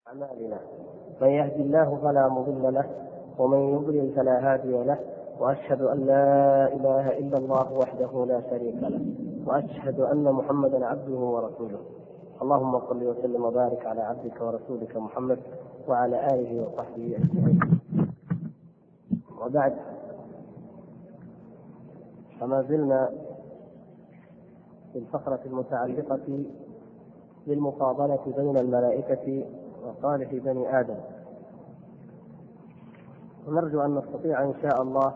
أعمالنا من يهدي الله فلا مضل له ومن يضلل فلا هادي له، وأشهد أن لا إله إلا الله وحده لا شريك له، وأشهد أن محمدا عبده ورسوله. اللهم صل وسلم وبارك على عبدك ورسولك محمد وعلى آله وصحبه أجمعين. وبعد، فما زلنا في الفقرة المتعلقة بالمفاضلة بين الملائكة وصالح بني آدم، ونرجو أن نستطيع إن شاء الله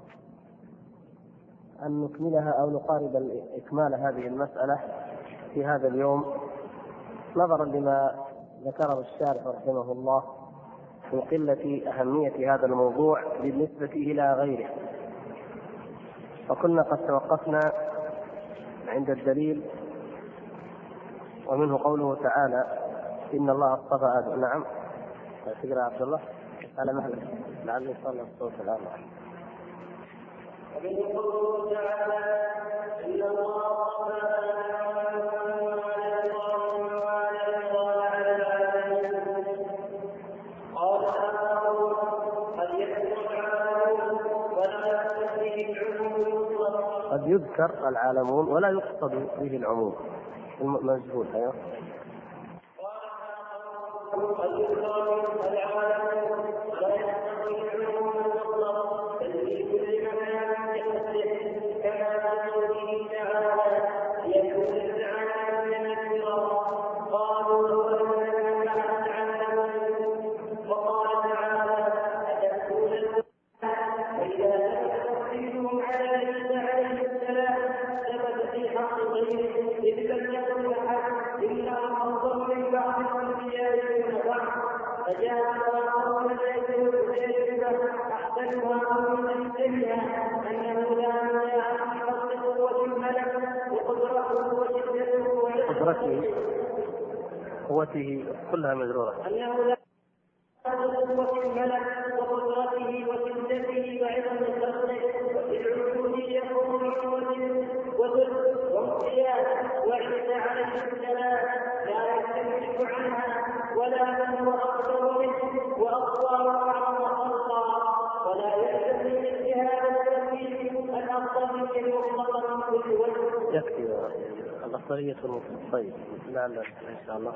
أن نكملها أو نقارب إكمال هذه المسألة في هذا اليوم، نظرا لما ذكره الشارح رحمه الله من قلة أهمية هذا الموضوع بالنسبة إلى غيره. وكنا قد توقفنا عند الدليل، ومنه قوله تعالى: إن الله اصطفى آدم. نعم، تقرأ عبد الله على مهلك لعله يصلي الصوت الآن. ومنه قوله تعالى: إن الله اصطفى قد يذكر العالمون ولا يقصد به العموم المجهول. أيوه. قوته كلها مجرورة. أنه لا قوة الملك وقدرته وشدته وعظم خلقه وبالعبودية وذل وانقياد. وعيسى عليه السلام لا يستمسك عنها ولا من هو أكبر منه وأقوى وأعظم خلقا، ولا يلزم من اجتهاد التكليف الأفضل المطلق من كل وجه. يكفي الأفضلية المطلقة. طيب، لا إن شاء الله.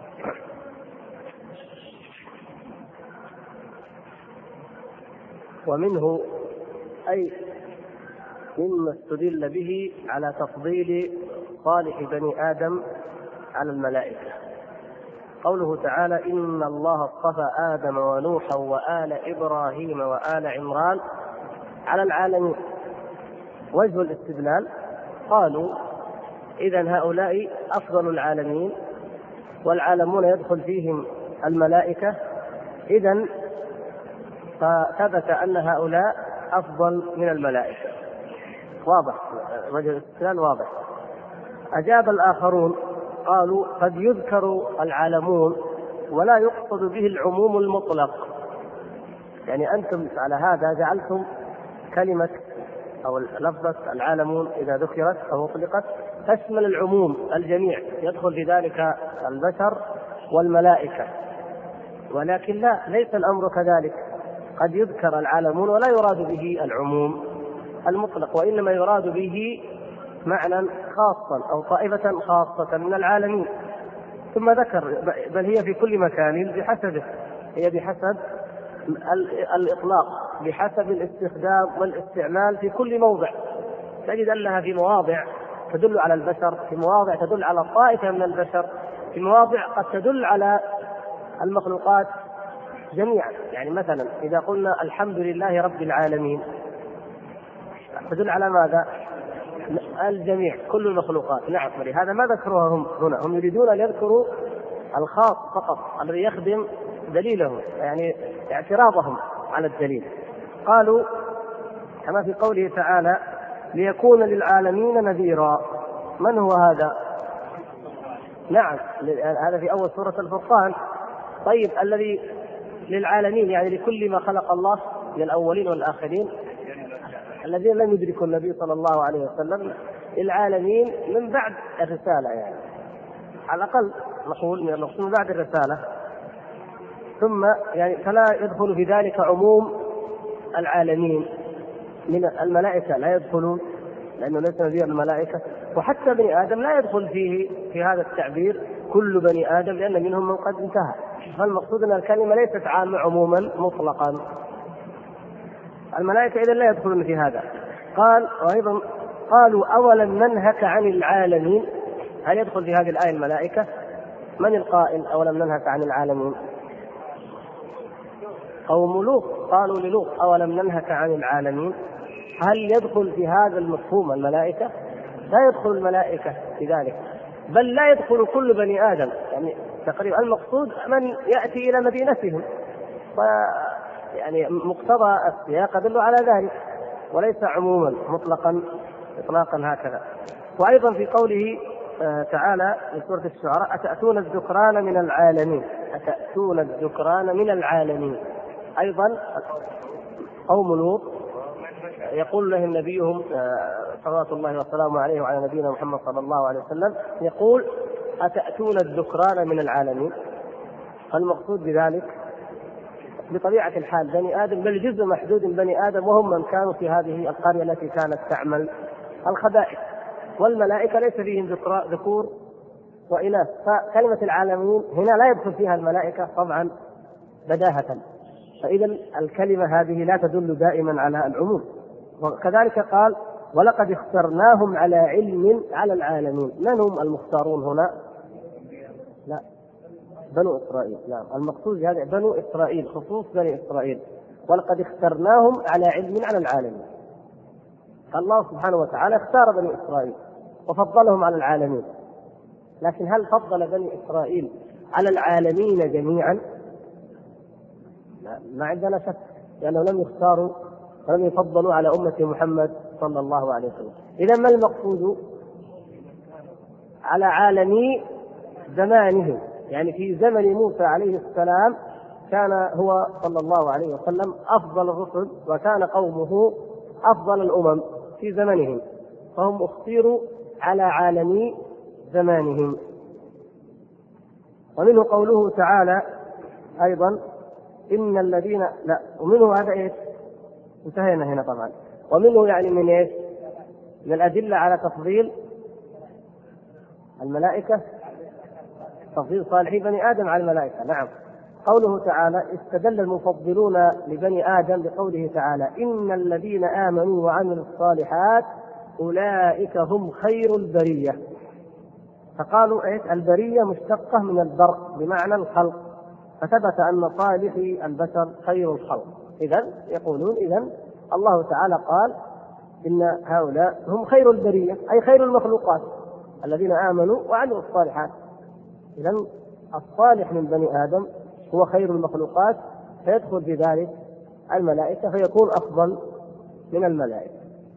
ومنه أي مما استدل به على تفضيل صالح بني آدم على الملائكة قوله تعالى: إن الله اصطفى آدم ونوحا وآل إبراهيم وآل عمران على العالمين. وجه الاستدلال قالوا: إذن هؤلاء أفضل العالمين، والعالمون يدخل فيهم الملائكة، إذن فثبت أن هؤلاء أفضل من الملائكة. واضح، وجه الاستدلال واضح. أجاب الآخرون قالوا: قد يذكر العالمون ولا يقصد به العموم المطلق. يعني أنتم على هذا جعلتم كلمة أو لفظة العالمون إذا ذكرت أو أطلقت تشمل العموم، الجميع يدخل في ذلك البشر والملائكة، ولكن لا، ليس الأمر كذلك. قد يذكر العالمون ولا يراد به العموم المطلق، وإنما يراد به معنى خاصا أو طائفة خاصة من العالمين. ثم ذكر بل هي في كل مكان بحسبه، هي بحسب الإطلاق، بحسب الاستخدام والاستعمال في كل موضع. تجد أنها في مواضع تدل على البشر، في مواضع تدل على طائفة من البشر، في مواضع قد تدل على المخلوقات جميعا. يعني مثلا إذا قلنا الحمد لله رب العالمين تدل على ماذا؟ الجميع، كل المخلوقات. نعم، ولهذا ما ذكروها هم هنا، هم يريدون أن يذكروا الخاص فقط الذي يخدم دليلهم، يعني اعتراضهم على الدليل. قالوا كما في قوله تعالى: ليكون للعالمين نذيرا. من هو هذا؟ نعم، هذا في أول سورة الفرقان. طيب، الذي للعالمين يعني لكل ما خلق الله من الأولين والآخرين الذين لم يدركوا النبي صلى الله عليه وسلم، للعالمين من بعد الرسالة، يعني على الأقل نقول من المقصود بعد الرسالة. ثم يعني فلا يدخل في ذلك عموم العالمين من الملائكة، لا يدخلون لأنه ليس نذير الملائكة، وحتى بني آدم لا يدخل فيه في هذا التعبير كل بني آدم، لأن منهم من قد انتهى. فالمقصود أن الكلمة ليست عامة عموما مطلقا. الملائكة إذن لا يدخلون في هذا. قال وأيضا قالوا أولم ننهك عن العالمين، هل يدخل في هذه الآية الملائكة؟ من القائل أولم ننهك عن العالمين؟ قوم لوط، قالوا للوط أولم ننهك عن العالمين. هل يدخل في هذا المفهوم الملائكة؟ لا يدخل الملائكة في ذلك، بل لا يدخل كل بني آدم، يعني تقريبا المقصود من يأتي إلى مدينتهم، يعني مقتضى السياق يدل على ذلك، وليس عموما مطلقا إطلاقا هكذا. وأيضا في قوله تعالى في سورة الشعراء أتأتون الذكران من العالمين، أتأتون الذكران من العالمين. أيضا قوم لوط يقول لهم نبيهم صلوات الله وسلامه عليه وعلى نبينا محمد صلى الله عليه وسلم، يقول أتأتون الذكران من العالمين. فالمقصود بذلك بطبيعة الحال بني آدم، بل جزء محدود من بني آدم، وهم من كانوا في هذه القرية التي كانت تعمل الخبائث. والملائكة ليس فيهم ذكور وإناث، فكلمة العالمين هنا لا يدخل فيها الملائكة طبعا بداهة، فإذا الكلمة هذه لا تدل دائما على العموم. وكذلك قال ولقد اخترناهم على علم على العالمين. من هم المختارون هنا؟ لا، بنو إسرائيل. لا، المقصود هذا بنو إسرائيل، خصوص بني إسرائيل. ولقد اخترناهم على علم على العالمين. الله سبحانه وتعالى اختار بني إسرائيل وفضلهم على العالمين، لكن هل فضل بني إسرائيل على العالمين جميعا؟ لا، ما عندنا شك، لأنه لم يختاروا ولم يفضلوا على أمة محمد صلى الله عليه وسلم. إذا ما المقصود؟ على عالمي زمانه، يعني في زمن موسى عليه السلام كان هو صلى الله عليه وسلم أفضل الرسل، وكان قومه أفضل الأمم في زمنهم، فهم اختيروا على عالمي زمانهم. ومنه قوله تعالى أيضا إن الذين لا، ومنه هذا إيش؟ انتهينا هنا طبعا. ومنه يعني من إيش؟ من الأدلة على تفضيل الملائكة، تفضيل صالحي بني آدم على الملائكة. نعم، قوله تعالى استدل المفضلون لبني آدم بقوله تعالى إن الذين آمنوا وعملوا الصالحات أولئك هم خير البرية. فقالوا إيش؟ البرية مشتقة من البر بمعنى الخلق، فثبت أن صالحي البشر خير الخلق. إذن يقولون إذن الله تعالى قال إن هؤلاء هم خير البرية، أي خير المخلوقات الذين آمنوا وعملوا الصالحات. إذن الصالح من بني آدم هو خير المخلوقات، فيدخل في ذلك الملائكة فيكون أفضل من الملائكة.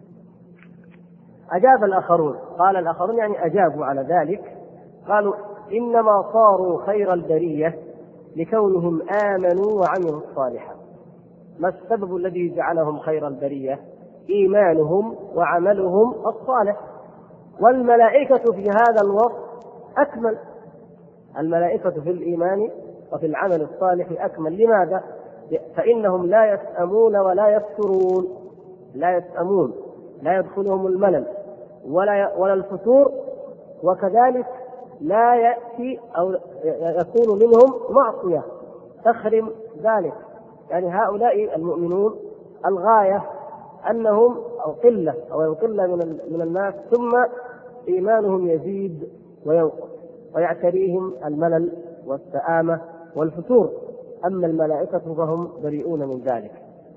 أجاب الآخرون، قال الآخرون يعني أجابوا على ذلك، قالوا إنما صاروا خير البرية لكونهم آمنوا وعملوا الصالحات. ما السبب الذي جعلهم خير البرية؟ إيمانهم وعملهم الصالح، والملائكة في هذا الوصف أكمل. الملائكة في الإيمان وفي العمل الصالح أكمل. لماذا؟ فإنهم لا يسأمون ولا يفترون، لا يسأمون، لا يدخلهم الملل ولا الفتور، وكذلك لا يأتي أو يكون منهم معصية تخرم ذلك. يعني هؤلاء المؤمنون الغاية أنهم أو قلة من الناس، ثم إيمانهم يزيد وينقص ويعتريهم الملل والسآمة والفتور. أما الملائكة فهم بريئون من ذلك.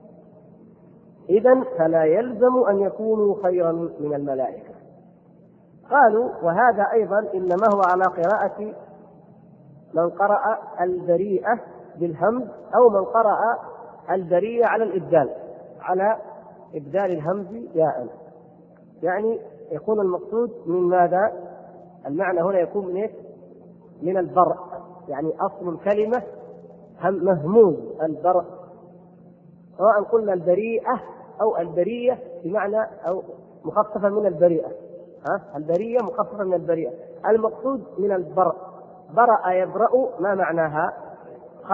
إذن فلا يلزم أن يكونوا خيرا من الملائكة. قالوا وهذا أيضا إنما هو على قراءة من قرأ البريئة بالهمز، أو من قرأ البرية على الإبدال، على إبدال الهمز ياء، يعني يكون المقصود من ماذا؟ المعنى هنا يكون من إيه؟ من البرء، يعني أصل الكلمة مهموز البرء، سواء قلنا البريئة أو البرية بمعنى أو مخففة من البريئة. البرية مخففة من البريئة، المقصود من البرء. برأ يبرأ ما معناها؟ خلق.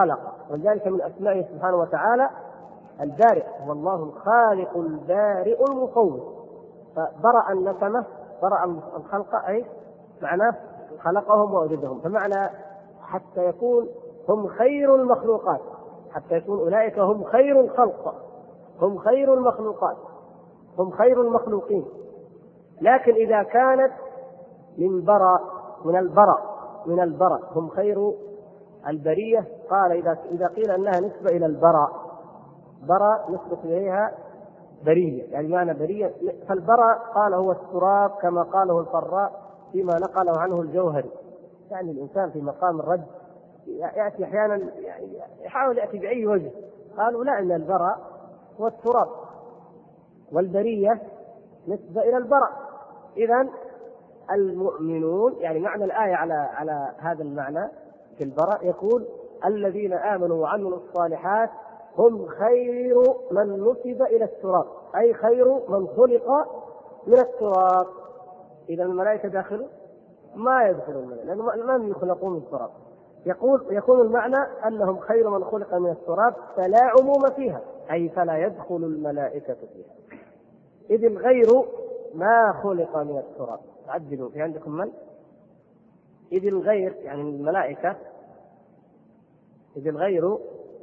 ولذلك من أسمائه سبحانه وتعالى البارئ، هو الله الخالق البارئ المصور. فبرأ النسمة، برأ الخلق أي معناه خلقهم وأوجدهم، فمعنى حتى يكون هم خير المخلوقات، حتى يكون أولئك هم خير الخلق، هم خير المخلوقات، هم خير المخلوقين. لكن إذا كانت من براء، من البراء هم خير البرية، قال إذا قيل أنها نسبة إلى البراء، براء نسبة إليها برية، يعني معنى برية. فالبراء قال هو التراب كما قاله الفراء فيما نقله عنه الجوهري. يعني الإنسان في مقام الرد يأتي أحيانا يحاول يأتي بأي وجه، قالوا لا، إن البراء هو التراب والبرية نسبة إلى البراء. إذن المؤمنون، يعني معنى الآية على هذا المعنى في البراء، يقول الذين آمنوا وعملوا الصالحات هم خير من نسب إلى التراب، أي خير من خلق من التراب. إذا الملائكة داخلوا ما يدخلون الملائكة لأنهم لم يخلقوا من التراب. يكون المعنى أنهم خير من خلق من التراب، فلا عموم فيها، أي فلا يدخل الملائكة فيها. إذ الغير ما خلق من التراب. عدلوا في عندكم من؟ إذ الغير يعني الملائكة، إذ الغير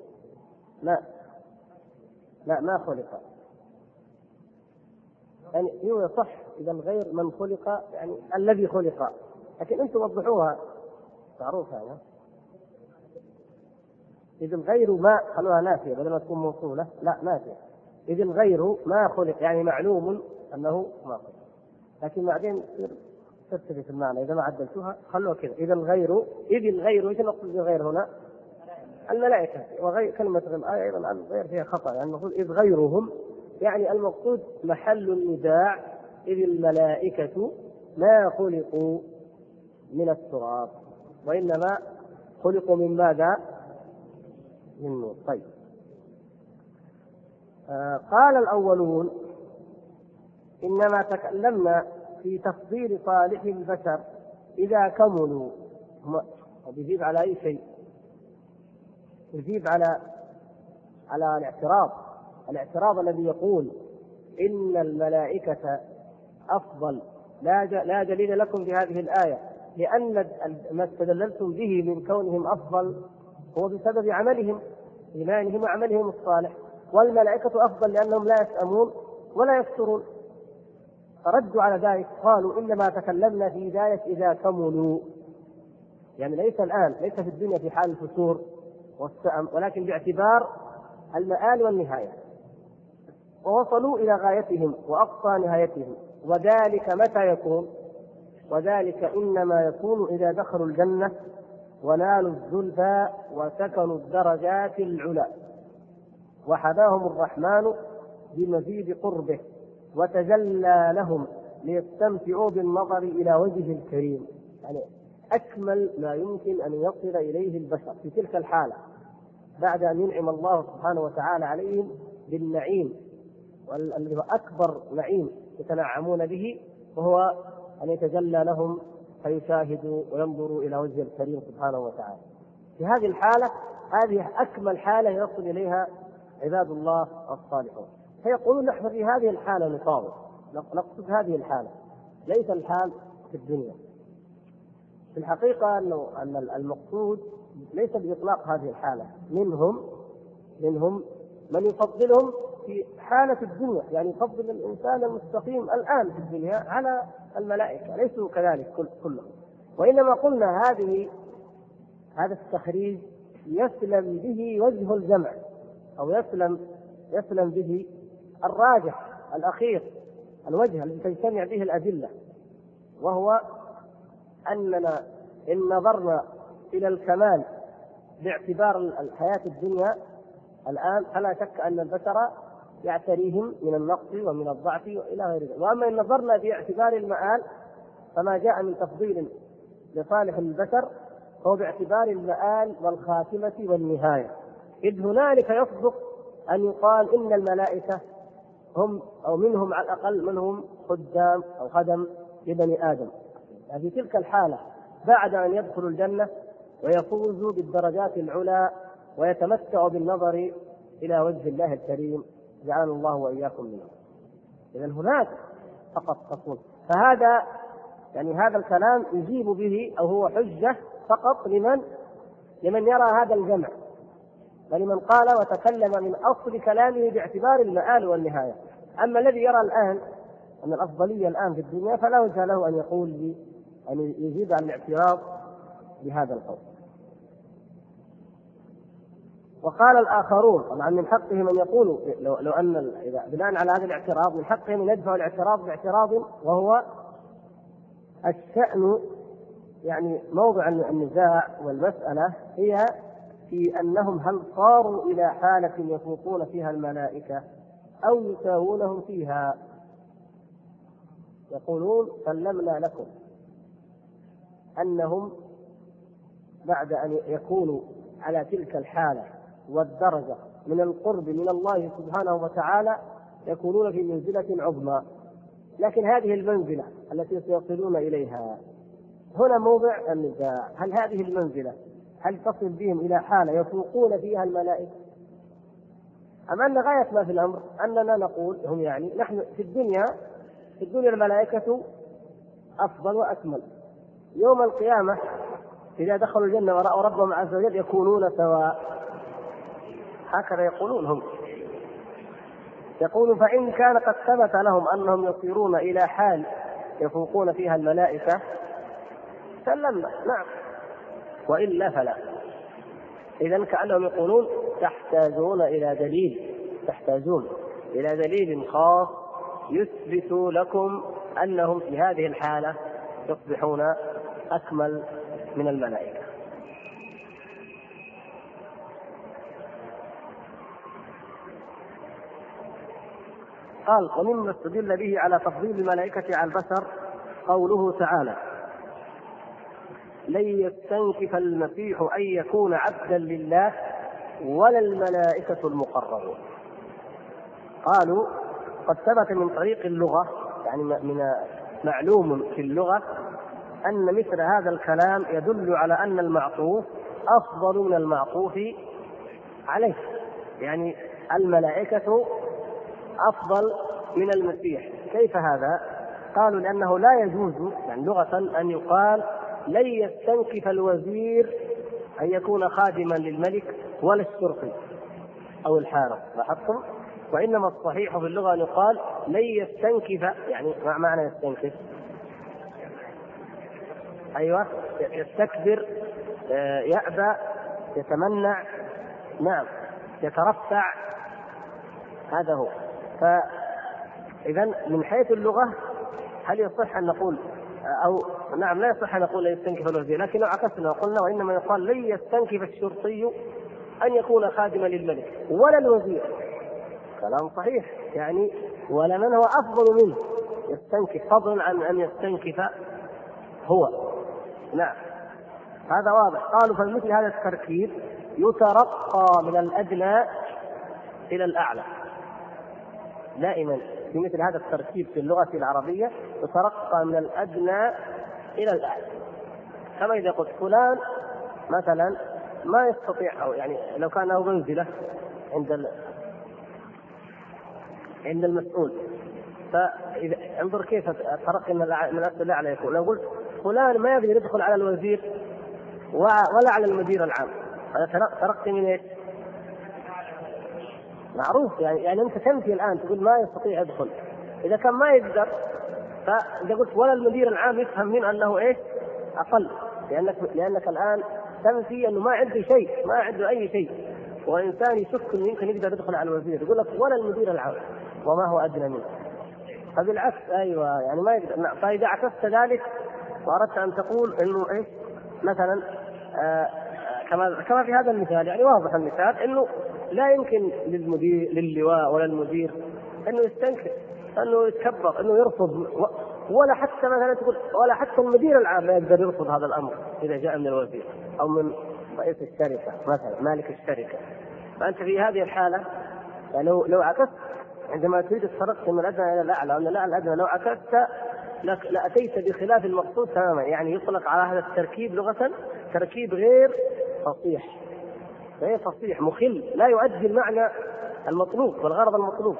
لا ما خلق، يعني هو صح إذا الغير من خلق، يعني الذي خلق، لكن أنتم وضحوها معروفة يعني. إذ الغير ما، خلوها نافية بدل ما تكون موصولة، لا نافية. إذ الغير ما خلق يعني معلوم أنه ما خلق، لكن بعدين ترتبط المعنى إذا ما عدلتوها، خلوها كذا. إذ الغير إيش نقصد بالغير هنا؟ الملائكة. وغير كلمة الآية أيضا الغير فيها خطأ، يعني المفروض إذ غيرهم، يعني المقصود محل النداع إذ الملائكة ما خلقوا من التراب، وإنما خلقوا من ماذا؟ من نور. طيب، قال الأولون إنما تكلمنا في تفضيل صالح البشر إذا كملوا. وبيجيب على أي شيء؟ يجيب على الاعتراض الذي يقول إن الملائكة أفضل. لا دليل لكم في هذه الآية، لأن ما استدللتم به من كونهم أفضل هو بسبب عملهم، إيمانهم وعملهم الصالح، والملائكة أفضل لأنهم لا يسأمون ولا يفترون. فردوا على ذلك، قالوا إنما تكلمنا في بداية إذا كملوا، يعني ليس الآن، ليس في الدنيا في حال الفتور والسأم، ولكن باعتبار المآل والنهاية، ووصلوا إلى غايتهم وأقصى نهايتهم. وذلك متى يكون؟ وذلك إنما يكون إذا دخلوا الجنة ونالوا الزلفى وسكنوا الدرجات العلى وحداهم الرحمن بمزيد قربه وتجلى لهم ليستمتعوا بالنظر إلى وجهه الكريم. يعني أكمل ما يمكن أن يصل إليه البشر في تلك الحالة بعد أن ينعم الله سبحانه وتعالى عليهم بالنعيم، والذي هو أكبر نعيم يتنعمون به، وهو أن يتجلى لهم فيشاهدوا وينظروا إلى وجه الكريم سبحانه وتعالى. في هذه الحالة، هذه أكمل حالة يصل إليها عباد الله الصالحون. فيقولون نحن في هذه الحالة نقصد هذه الحالة، ليس الحال في الدنيا. في الحقيقة أن المقصود ليس بإطلاق هذه الحالة، منهم من يفضلهم في حالة الدنيا، يعني يفضل الإنسان المستقيم الآن في الدنيا على الملائكة، ليسوا كذلك كلهم. وإنما قلنا هذا التخريج يسلم به وجه الجمع، أو يسلم به الراجح الأخير، الوجه الذي تجتمع به الأدلة، وهو أننا إن نظرنا إلى الكمال باعتبار الحياة الدنيا الآن، فلا شك أن البشر يعتريهم من النقص ومن الضعف وإلى غير ذلك. وأما إن نظرنا باعتبار المآل، فما جاء من تفضيل لصالح البشر هو باعتبار المآل والخاتمة والنهاية، إذ هنالك يصدق أن يقال إن الملائكة هم أو منهم على الأقل منهم خدام أو خدم لبني آدم. يعني في تلك الحالة بعد أن يدخلوا الجنة ويفوزوا بالدرجات العلى ويتمتع بالنظر إلى وجه الله الكريم، جعلنا الله وإياكم منه. إذن هناك فقط تصوير. فهذا يعني هذا الكلام يجيب به أو هو حجة فقط لمن يرى هذا الجمع، ولمن قال وتكلم من أصل كلامه باعتبار المآل والنهاية. أما الذي يرى الآن أن الأفضلية الآن في الدنيا فلا وجه له أن يقول أن يجيب عن الاعتراض بهذا القول. وقال الآخرون طبعا من حقهم أن يقولوا لو أن إذا بناء على هذا الاعتراض من حقهم أن يدفعوا الاعتراض باعتراض، وهو الشأن يعني موضع النزاع والمسألة هي في أنهم هل صاروا إلى حالة يفوقون فيها الملائكة أو يساوونهم فيها. يقولون سلمنا لكم أنهم بعد أن يكونوا على تلك الحالة والدرجة من القرب من الله سبحانه وتعالى يكونون في منزلة عظمى، لكن هذه المنزلة التي سيصلون إليها هنا موضع النزاع. هل هذه المنزلة هل تصل بهم إلى حالة يفوقون فيها الملائكة، أم أن غاية ما في الأمر أننا نقول هم يعني نحن في الدنيا الملائكة أفضل وأكمل، يوم القيامة إذا دخلوا الجنة ورأوا ربهم عز وجل يكونون سواء. هكذا يقولون هم، يقولون فإن كان قد ثبت لهم أنهم يصيرون إلى حال يفوقون فيها الملائكة سلمنا نعم، وإلا فلا. إذن كأنهم يقولون تحتاجون إلى دليل خاص يثبت لكم أنهم في هذه الحالة يصبحون أكمل من الملائكة. قال ومما استدل به على تفضيل الملائكة على البشر قوله تعالى لن يستنكف المسيح أن يكون عبدا لله ولا الملائكة المقربون. قالوا قد ثبت من طريق اللغة يعني من معلوم في اللغة أن مثل هذا الكلام يدل على أن المعطوف أفضل من المعطوف عليه، يعني الملائكة أفضل من المسيح. كيف هذا؟ قالوا لأنه لا يجوز يعني لغة أن يقال لن يستنكف الوزير أن يكون خادما للملك ولا الشرطي أو الحارس، لاحظتم؟ وإنما الصحيح في اللغة أن يقال لن يستنكف، يعني ما معنى يستنكف؟ أيوة يستكبر، يأبى، يتمنع، نعم يترفع، هذا هو. فإذا من حيث اللغة هل يصح أن نقول أو نعم لا يصح أن نقول لا يستنكف الوزير، لكن لو عكسنا وقلنا وإنما يقال لن يستنكف الشرطي أن يكون خادما للملك ولا الوزير، كلام صحيح يعني ولا من هو أفضل منه يستنكف فضلا عن أن يستنكف هو، نعم هذا واضح. قالوا فمثل هذا التركيب يترقى من الأدنى إلى الأعلى، دائما في مثل هذا التركيب في اللغة العربية يترقى من الأدنى إلى الأعلى. كما إذا قلت فلان مثلا ما يستطيع أو يعني لو كان له منزلة عند المسؤول، فإذا انظر كيف الترقي من الأدنى الأعلى يكون. لو قلت فلان ما يقدر يدخل على الوزير ولا على المدير العام، هذا ترقي من ايش؟ معروف يعني انت تنفي الان تقول ما يستطيع يدخل. اذا كان ما يقدر فاذا قلت ولا المدير العام يفهم من انه ايش؟ اقل، لانك الان تنفي انه ما عنده شيء، ما عنده اي شيء، وانسان يشك انه يمكن يقدر يدخل على الوزير يقول لك ولا المدير العام وما هو ادنى منه. فبالعكس ايوه يعني ما يقدر. فاذا عكست ذلك واردت ان تقول انه ايش مثلا كما في هذا المثال، يعني واضح المثال انه لا يمكن للواء ولا المدير انه يستنكر، انه يتكبر، انه يرفض، ولا حتى مثلا تقول ولا حتى المدير العام لا يقدر يرفض هذا الامر اذا جاء من الوزير او من رئيس الشركه مثلا مالك الشركه. فانت في هذه الحاله يعني لو عكست عندما تريد الترقي من الادنى الى الاعلى ومن الاعلى الادنى، لو عكست لاتيت بخلاف المقصود تماما. يعني يطلق على هذا التركيب لغه تركيب غير فصيح، غير فصيح مخل، لا يؤدي المعنى المطلوب والغرض المطلوب.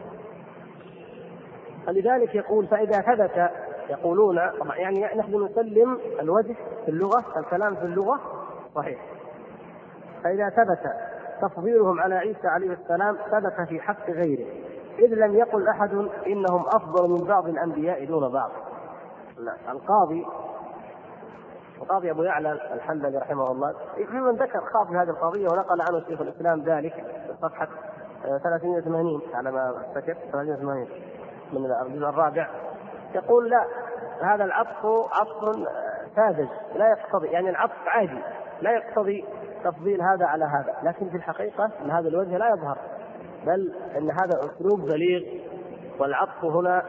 فلذلك يقول فإذا ثبت، يقولون يعني نحن نسلم الوجه في اللغة، الكلام في اللغة صحيح، فإذا ثبت تفضيلهم على عيسى عليه السلام ثبت في حق غيره، إذ لم يقل أحد إنهم أفضل من بعض الأنبياء دون بعض. القاضي أبو يعلى الحنبلي رحمه الله من ذكر خاص في هذه القضية، ونقل عنه شيخ الإسلام ذلك في صفحة 380 على ما أفتكر 380 من الجزء الرابع، يقول لا، هذا العطف عطف ساذج لا يقتضي، يعني العطف عادي لا يقتضي تفضيل هذا على هذا، لكن في الحقيقة من هذا الوجه لا يظهر، بل أن هذا أسلوب بليغ، والعطف هنا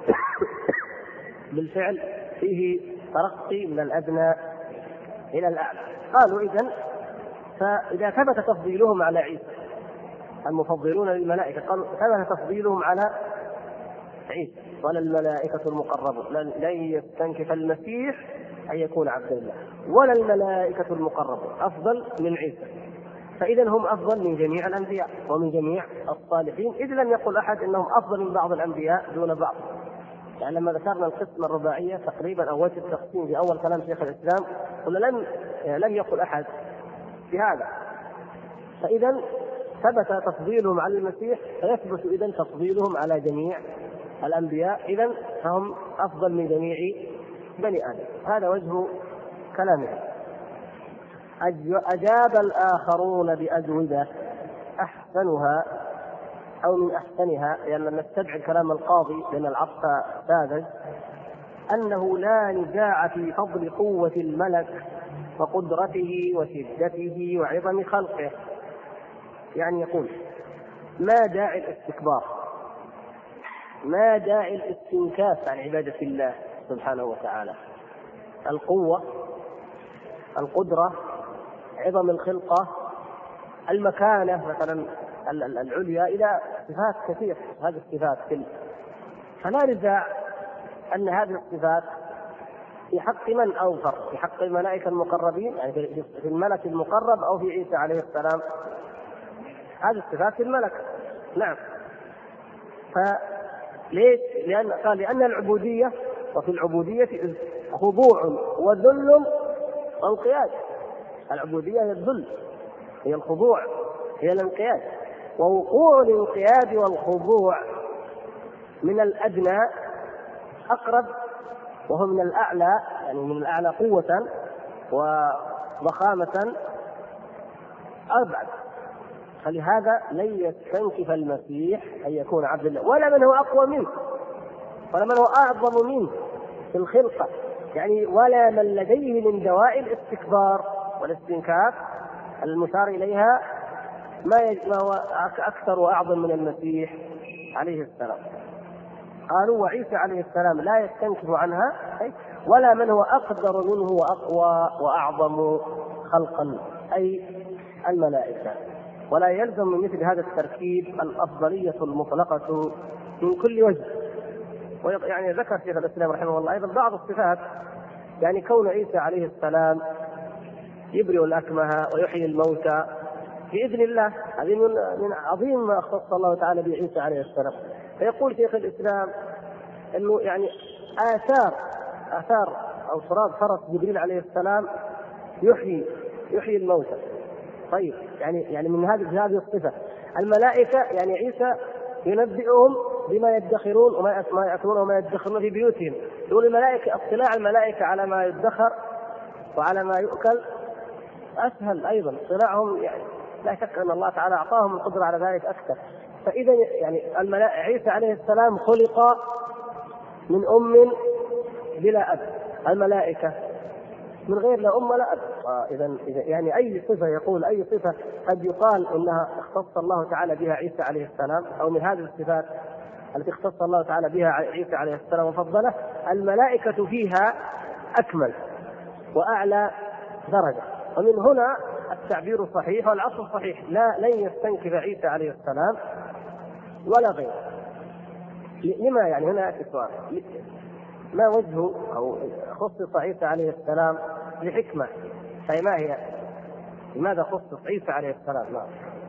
بالفعل فيه ترقي من الأدنى إلى الأعلى. قالوا إذن فإذا ثبت تفضيلهم على عيسى، المفضلون للملائكة قالوا ثبت تفضيلهم على عيسى، ولا الملائكة المقربون، لن يستنكف المسيح أن يكون عبد الله، ولا الملائكة المقربون أفضل من عيسى، فإذا هم أفضل من جميع الأنبياء ومن جميع الصالحين، إذ لم يقل أحد أنهم أفضل من بعض الأنبياء دون بعض. يعني لما ذكرنا القسمة الرباعية تقريبا أو وجه التقسيم في أول كلام شيخ الإسلام قلنا لم يقل أحد بهذا، فإذا ثبت تفضيلهم على المسيح فيثبت إذن تفضيلهم على جميع الأنبياء، إذن فهم أفضل من جميع بني آدم. هذا وجه كلامه. أجاب الآخرون بأجوبة أحسنها أو من أحسنها، لأن نستبعد كلام القاضي لأن العطف ساذج، أنه لا نزاع في فضل قوة الملك وقدرته وشدته وعظم خلقه. يعني يقول ما داعي الاستكبار، ما داعي الاستنكاف عن عبادة الله سبحانه وتعالى. القوة، القدرة، عظم الخلقة، المكانة مثلا العليا، إلى صفات كثير، هذه الصفات كلها، فلا نزاع أن هذه الصفات في حق من أوفر، في حق الملائكة المقربين، يعني في الملك المقرب أو في عيسى عليه السلام. هذه الصفات في الملك، نعم. فليش؟ لأن العبودية، وفي العبودية خضوع وذل وانقياد. العبودية هي الذل، هي الخضوع، هي الانقياد، ووقوع الانقياد والخضوع من الأدنى أقرب، وهو من الأعلى، يعني من الأعلى قوة وضخامة أبعد. فلهذا لن يستنكف المسيح أن يكون عبد الله، ولا من هو أقوى منه، ولا من هو أعظم منه في الخلقة، يعني ولا من لديه من دواء الاستكبار والاستنكاف المشار إليها ما هو أكثر وأعظم من المسيح عليه السلام. قالوا وعيسى عليه السلام لا يستنكف عنها، ولا من هو أقدر منه وأقوى وأعظم خلقا، أي الملائكة. ولا يلزم من مثل هذا التركيب الأفضلية المطلقة من كل وجه. ويعني ذكر شيخ الإسلام رحمه الله أيضا بعض الصفات، يعني كون عيسى عليه السلام يبرئ الأكمه ويحيي الموتى بإذن الله، هذه من عظيم ما اختص الله تعالى بعيسى عليه السلام. فيقول شيخ الإسلام أنه يعني آثار أو تراب فرس جبريل عليه السلام يحيي الموتى. طيب يعني من هذه الصفة. الملائكة يعني عيسى ينبئهم بما يدخرون وما يأكلون وما يدخرون في بيوتهم. يقول الملائكة، اطلاع الملائكة على ما يدخر وعلى ما يؤكل أسهل أيضا اطلاعهم، يعني لا شك أن الله تعالى أعطاهم القدرة على ذلك أكثر. فإذا يعني عيسى عليه السلام خلق من أم بلا أب، الملائكة من غير لا أم ولا أب. إذا يعني أي صفة، يقول أي صفة قد يقال إنها اختص الله تعالى بها عيسى عليه السلام، أو من هذه الصفات التي اختص الله تعالى بها عيسى عليه السلام وفضله، الملائكة فيها أكمل وأعلى درجة. ومن هنا التعبير الصحيح والعصر الصحيح، لن يستنكف عيسى عليه السلام ولا غيره. لما يعني هنا السؤال، ما وجهه أو خصص عيسى عليه السلام لحكمة؟ أي ما هي؟ لماذا خصص عيسى عليه السلام؟ نعم.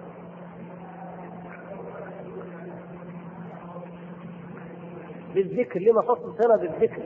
بالذكر، لما خصص هنا بالذكر؟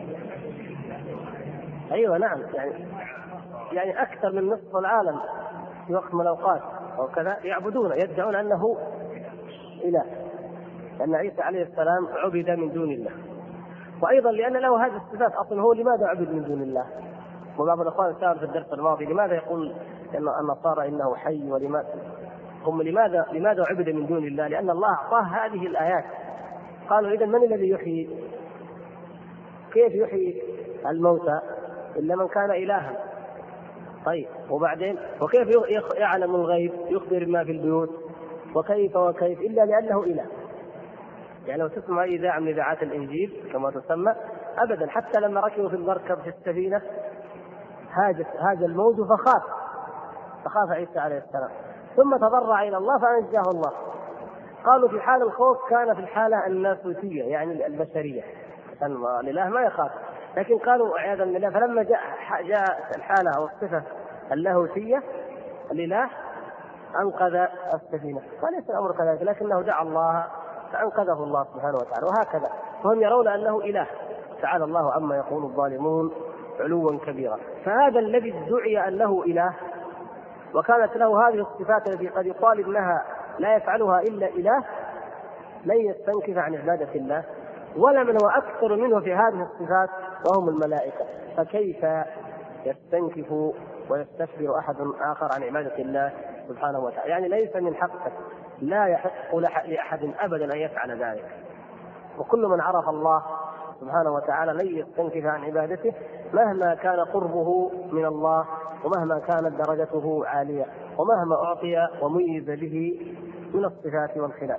أيوة نعم، يعني أكثر من نصف العالم في وقت من الأوقات أو كذا يعبدون، يدعون أنه إله، لأن عيسى عليه السلام عبد من دون الله. وأيضا لأن له هذه الصفات أصلا، هو لماذا عبد من دون الله؟ وبعض الأخوان سأل في الدرس الماضي لماذا يقول أن النصارى إنه حي، ولماذا هم لماذا عبد من دون الله؟ لأن الله أعطاه هذه الآيات. قالوا إذن من الذي يحيي؟ كيف يحيي الموتى إلا من كان إلها؟ طيب وبعدين وكيف يعلم الغيب، يخبر ما في البيوت، وكيف إلا لأنه إله. يعني لو تسمع إذاعة من إذاعات الإنجيل كما تسمى أبدا، حتى لما ركبوا في المركب في السفينة هاج الموج فخاف عيسى عليه السلام، ثم تضرع إلى الله فأنجاه الله. قالوا في حال الخوف كان في الحالة الناسوتية، يعني البشرية، الإله ما يخاف. لكن قالوا عياذا بالله فلما جاء الحالة أو الصفة اللاهوتية الإله أنقذ السفينة. وليس الأمر كذلك، لكنه دعا الله فأنقذه الله سبحانه وتعالى. وهكذا وهم يرون أنه إله، تعالى الله عما يقول الظالمون علوا كبيرا. فهذا الذي ادعي أنه إله وكانت له هذه الصفات التي قد يقال إنها لا يفعلها إلا إله، لن يستنكف عن عبادة الله، ولا من هو أكثر منه في هذه الصفات وهم الملائكة. فكيف يستنكف ويستكبر أحد آخر عن عبادة الله سبحانه وتعالى؟ يعني ليس من حقك، لا يحق لأحد أبدا أن يفعل ذلك. وكل من عرف الله سبحانه وتعالى لن يستنكف عن عبادته مهما كان قربه من الله، ومهما كانت درجته عالية، ومهما أعطي وميز به من الصفات والخلال.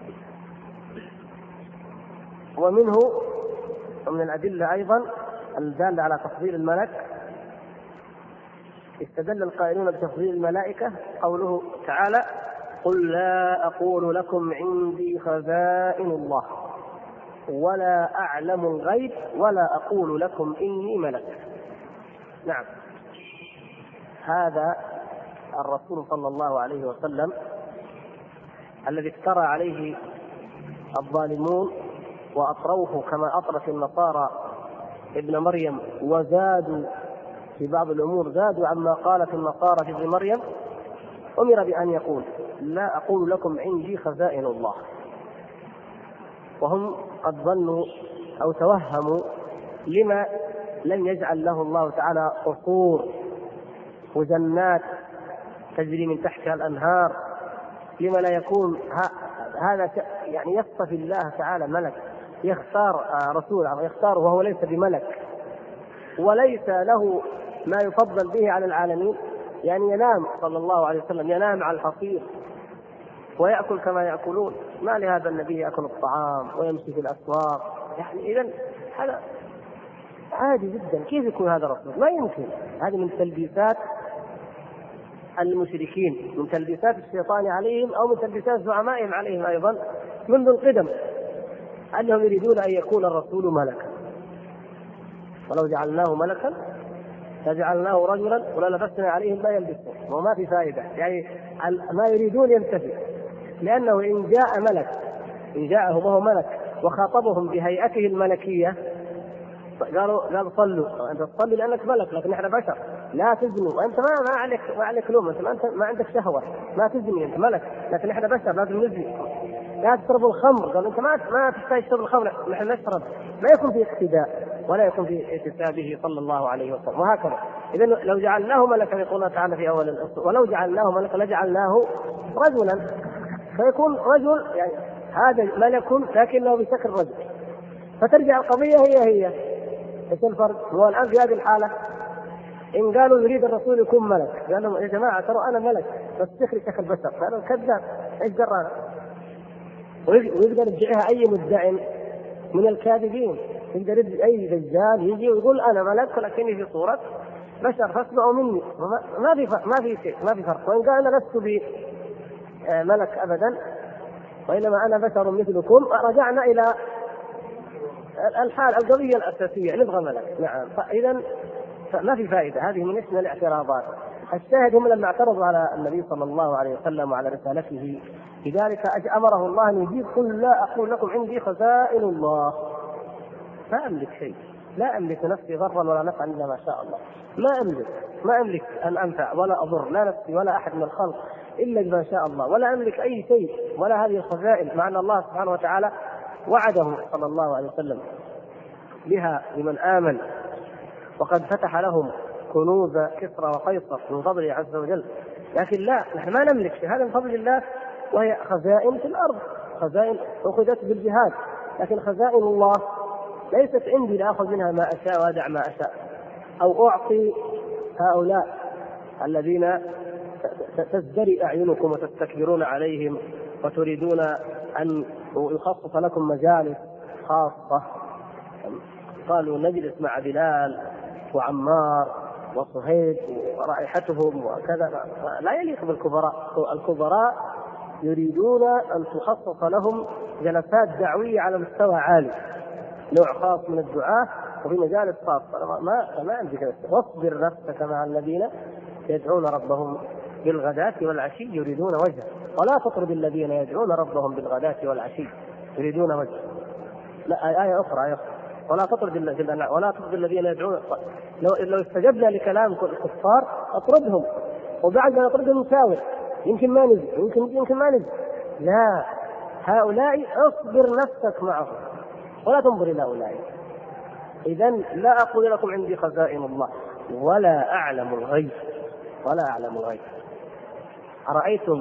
ومنه ومن الأدلة أيضا الدالة على تفضيل الملك، استدل القائلون بتفضيل الملائكة قوله تعالى: قل لا أقول لكم عندي خزائن الله ولا أعلم الغيب ولا أقول لكم إني ملك. نعم، هذا الرسول صلى الله عليه وسلم الذي افترى عليه الظالمون وأطروه كما أطرت النصارى ابن مريم، وزادوا في بعض الأمور، زادوا عما قالت النصارى في ابن مريم. أمر بأن يقول: لا أقول لكم عندي خزائن الله. وهم قد ظنوا أو توهموا لما لم يجعل له الله تعالى قصور وجنات تجري من تحتها الأنهار، لما لا يكون هذا يعني يصطفي الله تعالى ملك، يختار رسول يختاره وهو ليس بملك، وليس له ما يفضل به على العالمين. يعني ينام صلى الله عليه وسلم، ينام على الحصير ويأكل كما يأكلون. ما لهذا النبي يأكل الطعام ويمشي في الأسواق؟ يعني إذن هذا عادي جدا. كيف يكون هذا رسول؟ ما يمكن. هذه من تلبيسات المشركين، من تلبيسات الشيطان عليهم، أو من تلبيسات زعمائهم عليهم أيضا منذ القدم، أنهم يريدون أن يكون الرسول ملكا. ولو جعلناه ملكا لجعلناه رجلا وللبسنا عليهم ما يلبسون. وما في فائدة، يعني ما يريدون ينتفي، لأنه إن جاء ملك، إن جاءهم وهو ملك وخاطبهم بهيئته الملكية قالوا صلوا. أنت تصلي لأنك ملك، لكن إحنا بشر. لا تزنوا، وأنت ما عليك لوم، أنت ما عندك شهوة، ما تزني، أنت ملك، لكن إحنا بشر لازم نزني. لا تشربوا الخمر، قالوا أنت ما تحتاج تشرب الخمر، نحن نشرب. ما يكون في اقتداء ولا يكون في احتسابه صلى الله عليه وسلم. وهكذا إذا لو جعلناه ملكا، يقول الله تعالى في أول الأسطر: ولو جعلناه ملكا لجعلناه رجلا. فيكون رجل، يعني هذا ملك لكنه بشكل رجل. فترجع القضية هي ايش الفرق؟ هو الآن في هذه الحالة إن قالوا يريد الرسول يكون ملك، قالوا يا جماعة ترى أنا ملك بس شكل بشر، قالوا كذاب، ايش درانا؟ ويقدر يدعيها أي مدعي من الكاذبين، يقدر أي دجال يجي ويقول أنا ملك ولكني في صورة بشر فاسمعوا مني. ما في فرق. وإن قال أنا لست بملك أبدا وإنما أنا بشر مثلكم، رجعنا إلى القضية الأساسية، نبغى ملك. نعم. فإذا ما في فائدة. هذه من اسم الاعتراضات. الشاهد هم لما اعترضوا على النبي صلى الله عليه وسلم وعلى رسالته لذلك أمره الله أن يجيب: قل لا أقول لكم عندي خزائن الله، ما أملك شيء، لا أملك نفسي ضرا ولا نفعا إلا ما شاء الله، ما أملك أن أنفع ولا أضر لا نفسي ولا أحد من الخلق إلا بما شاء الله، ولا أملك أي شيء ولا هذه الخزائن، مع أن الله سبحانه وتعالى وعده صلى الله عليه وسلم بها لمن آمن، وقد فتح لهم كنوز كسرى وقيصر من فضله عز وجل. لكن لا، نحن ما نملك شيء، هذا من فضل الله، وهي خزائن في الأرض، خزائن أخذت بالجهاد، لكن خزائن الله ليست عندي لأخذ منها ما أشاء وأدع ما أشاء، أو أعطي هؤلاء الذين تزدري أعينكم وتستكبرون عليهم وتريدون أن يخصص لكم مجالس خاصة، قالوا نجلس مع بلال وعمار وصهيب ورائحتهم وكذا، لا يليق بالكبراء. الكبراء يريدون أن تخصص لهم جلسات دعوية على مستوى عالي، نوع خاص من الدعاة وفي مجالس خاصة. ما عندك كذا. واصبر نفسك مع الذين يدعون ربهم بالغداة والعشي يريدون وجهه، ولا تطرد الذين يدعون ربهم بالغداة والعشي يريدون وجهه. لا، آية أخرى ولا تطرد الذين يدعون. لو استجبنا لكلام الكفار أطردهم، وبعد ما نطردهم نساور، يمكن ما نزل، يمكن ما نزل. لا، هؤلاء اصبر نفسك معهم ولا تنظر إلى أولئك. إذن لا أقول لكم عندي خزائن الله ولا أعلم الغيب أرأيتم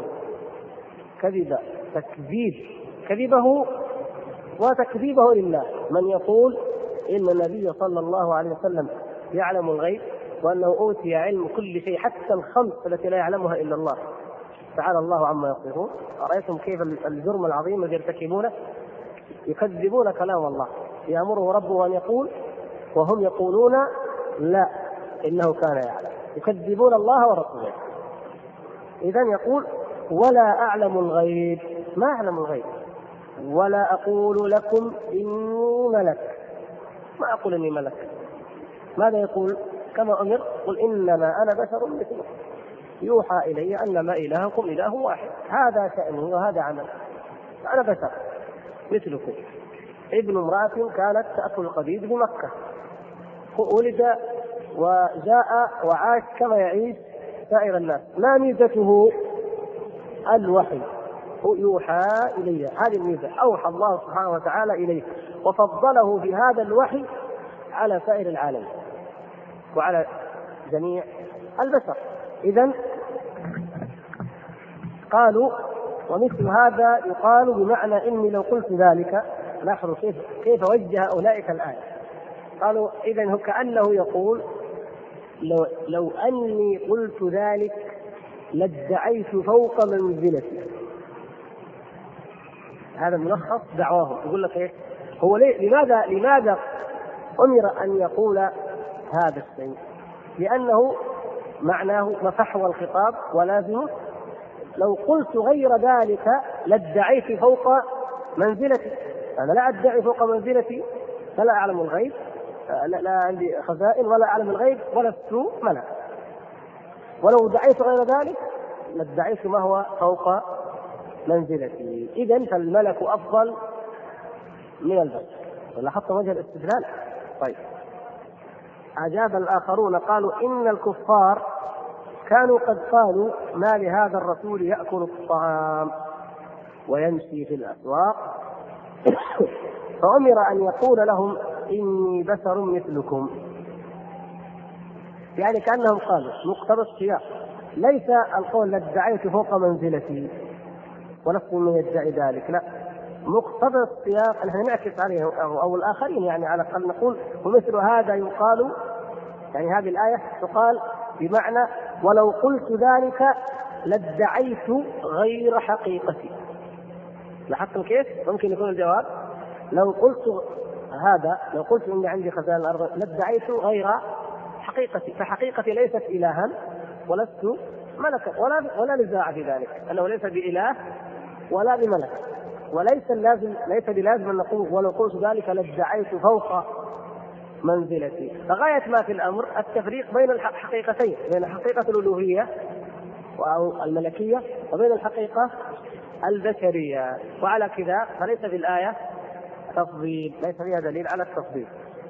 كذبه وتكذيبه لله من يقول إن النبي صلى الله عليه وسلم يعلم الغيب وأنه أوتي علم كل شيء حتى الخمس التي لا يعلمها إلا الله، تعالى الله عما يصفون. أرأيتم كيف الجرم العظيم الذي يرتكبونه؟ يكذبون كلام الله، يأمره ربه أن يقول وهم يقولون لا إنه كان يعلم، يكذبون الله ورسوله. إذن يقول ولا أعلم الغيب، ما أعلم الغيب، ولا أقول لكم إني ملك، ما أقول إني ملك. ماذا يقول؟ كما أمر قل إنما أنا بشر مثلكم يوحى إلي أنما إلهكم إله واحد، هذا شأني وهذا عمل، أنا بشر مثلكم. ابن امرأة كانت تأكل القديد بمكة، ولد وجاء وعاش كما يعيش سائر الناس، ما ميزته؟ الوحي، يوحى إليه، هذه الميزة، أوحى الله سبحانه وتعالى إليه وفضله بهذا الوحي على سائر العالم وعلى جميع البشر. إذن قالوا ومثل هذا يقال بمعنى إني لو قلت ذلك. لاحظوا كيف وجه أولئك الآية. قالوا إذن هو كأنه يقول لو أني قلت ذلك لادعيت فوق منزلتي. هذا ملخص دعواهم. يقول لك إيه هو لماذا أمر أن يقول هذا الشيء؟ لأنه معناه مفحوى الخطاب ولازمه. لو قلت غير ذلك لادعيت فوق منزلتي، أنا لا أدعي فوق منزلتي، فلا أعلم الغيب، لا عندي خزائن ولا أعلم الغيب ولست ملك. ولو دعيت غير ذلك لادعيت ما هو فوق منزلتي. إذن فالملك أفضل من البشر. لاحظت وجه الاستدلال؟ طيب، أجاب الآخرون قالوا إن الكفار كانوا قد قالوا ما لهذا الرسول يأكل الطعام ويمشي في الأسواق فأمر أن يقول لهم إني بشر مثلكم. يعني كأنهم قالوا مقتضى السياق ليس القول لادعيت فوق منزلتي ولست من يدعي ذلك، لا، مقتضى السياق نحن نعكس عليه أو الآخرين، يعني على الأقل نقول ومثل هذا يقال، يعني هذه الآية تقال بمعنى ولو قلت ذلك لادعيت غير حقيقتي. لاحظتم كيف ممكن يكون الجواب؟ لو قلت إن عندي خزائن الأرض لادعيت غير حقيقتي، فحقيقتي ليست إلها ولست ملكا، ولا نزاع في ذلك، أنه ليس بإله ولا بملك. وليس بلازم أن نقول ولو قلت ذلك لادعيت فوق منزلتي. فغاية ما في الأمر التفريق بين الحقيقتين، بين حقيقة الألوهية أو الملكية وبين الحقيقة البشرية. وعلى كذا فليس في الآية تفضيل، ليس فيها دليل على التفضيل.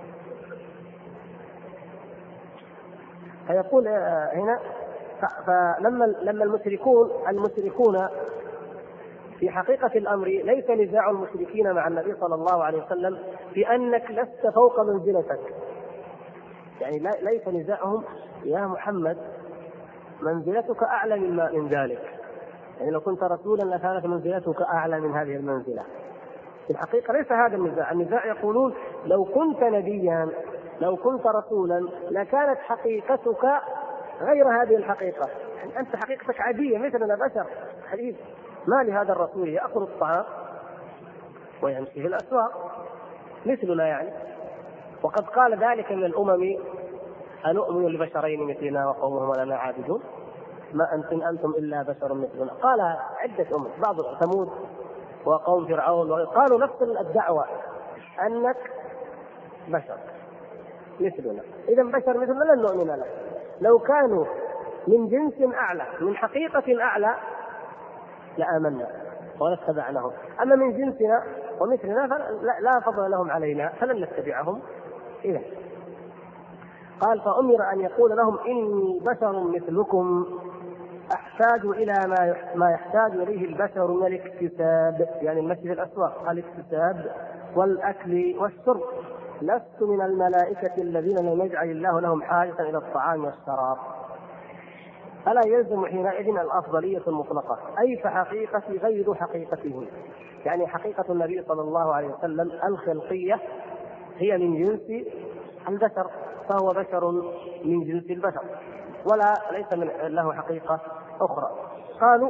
فيقول هنا فلما المشركون في حقيقة الأمر ليس نزاع المشركين مع النبي صلى الله عليه وسلم في أنك لست فوق منزلتك، يعني ليس نزاعهم يا محمد منزلتك أعلى من ذلك، يعني لو كنت رسولا لكانت منزلتك أعلى من هذه المنزلة. في الحقيقة ليس هذا النزاع، النزاع يقولون لو كنت نبيا لو كنت رسولا لكانت حقيقتك غير هذه الحقيقة، يعني أنت حقيقتك عادية مثلنا بشر حديث، ما لهذا الرسول يأكل الطعام ويمشي في الأسواق مثلنا يعني. وقد قال ذلك من الأمم أنؤمن لبشرين مثلنا وقومهما لنا عابدون ما أنتم إلا بشر مثلنا. قال عدة أمم، بعض ثمود وقوم فرعون قالوا نفس الدعوة أنك بشر مثلنا، إذا بشر مثلنا لن نؤمن له. لو كانوا من جنس أعلى من حقيقة أعلى لآمنا ولاتبعناهم، أما من جنسنا ومثلنا لا فضل لهم علينا فلن نتبعهم. إذا قال فأمر أن يقول لهم إني بشر مثلكم أحتاج إلى ما يحتاج إليه البشر من الاكتساب، يعني المشي في الأسواق، الاكتساب والأكل والشرب، لست من الملائكة الذين لم يجعل الله لهم حاجة إلى الطعام والشراب. فلا يلزم حينئذ الأفضلية المطلقة، أي فحقيقتي غير حقيقته، يعني حقيقة النبي صلى الله عليه وسلم الخلقية هي من جنس البشر، فهو بشر من جنس البشر ولا ليس له حقيقة أخرى. قالوا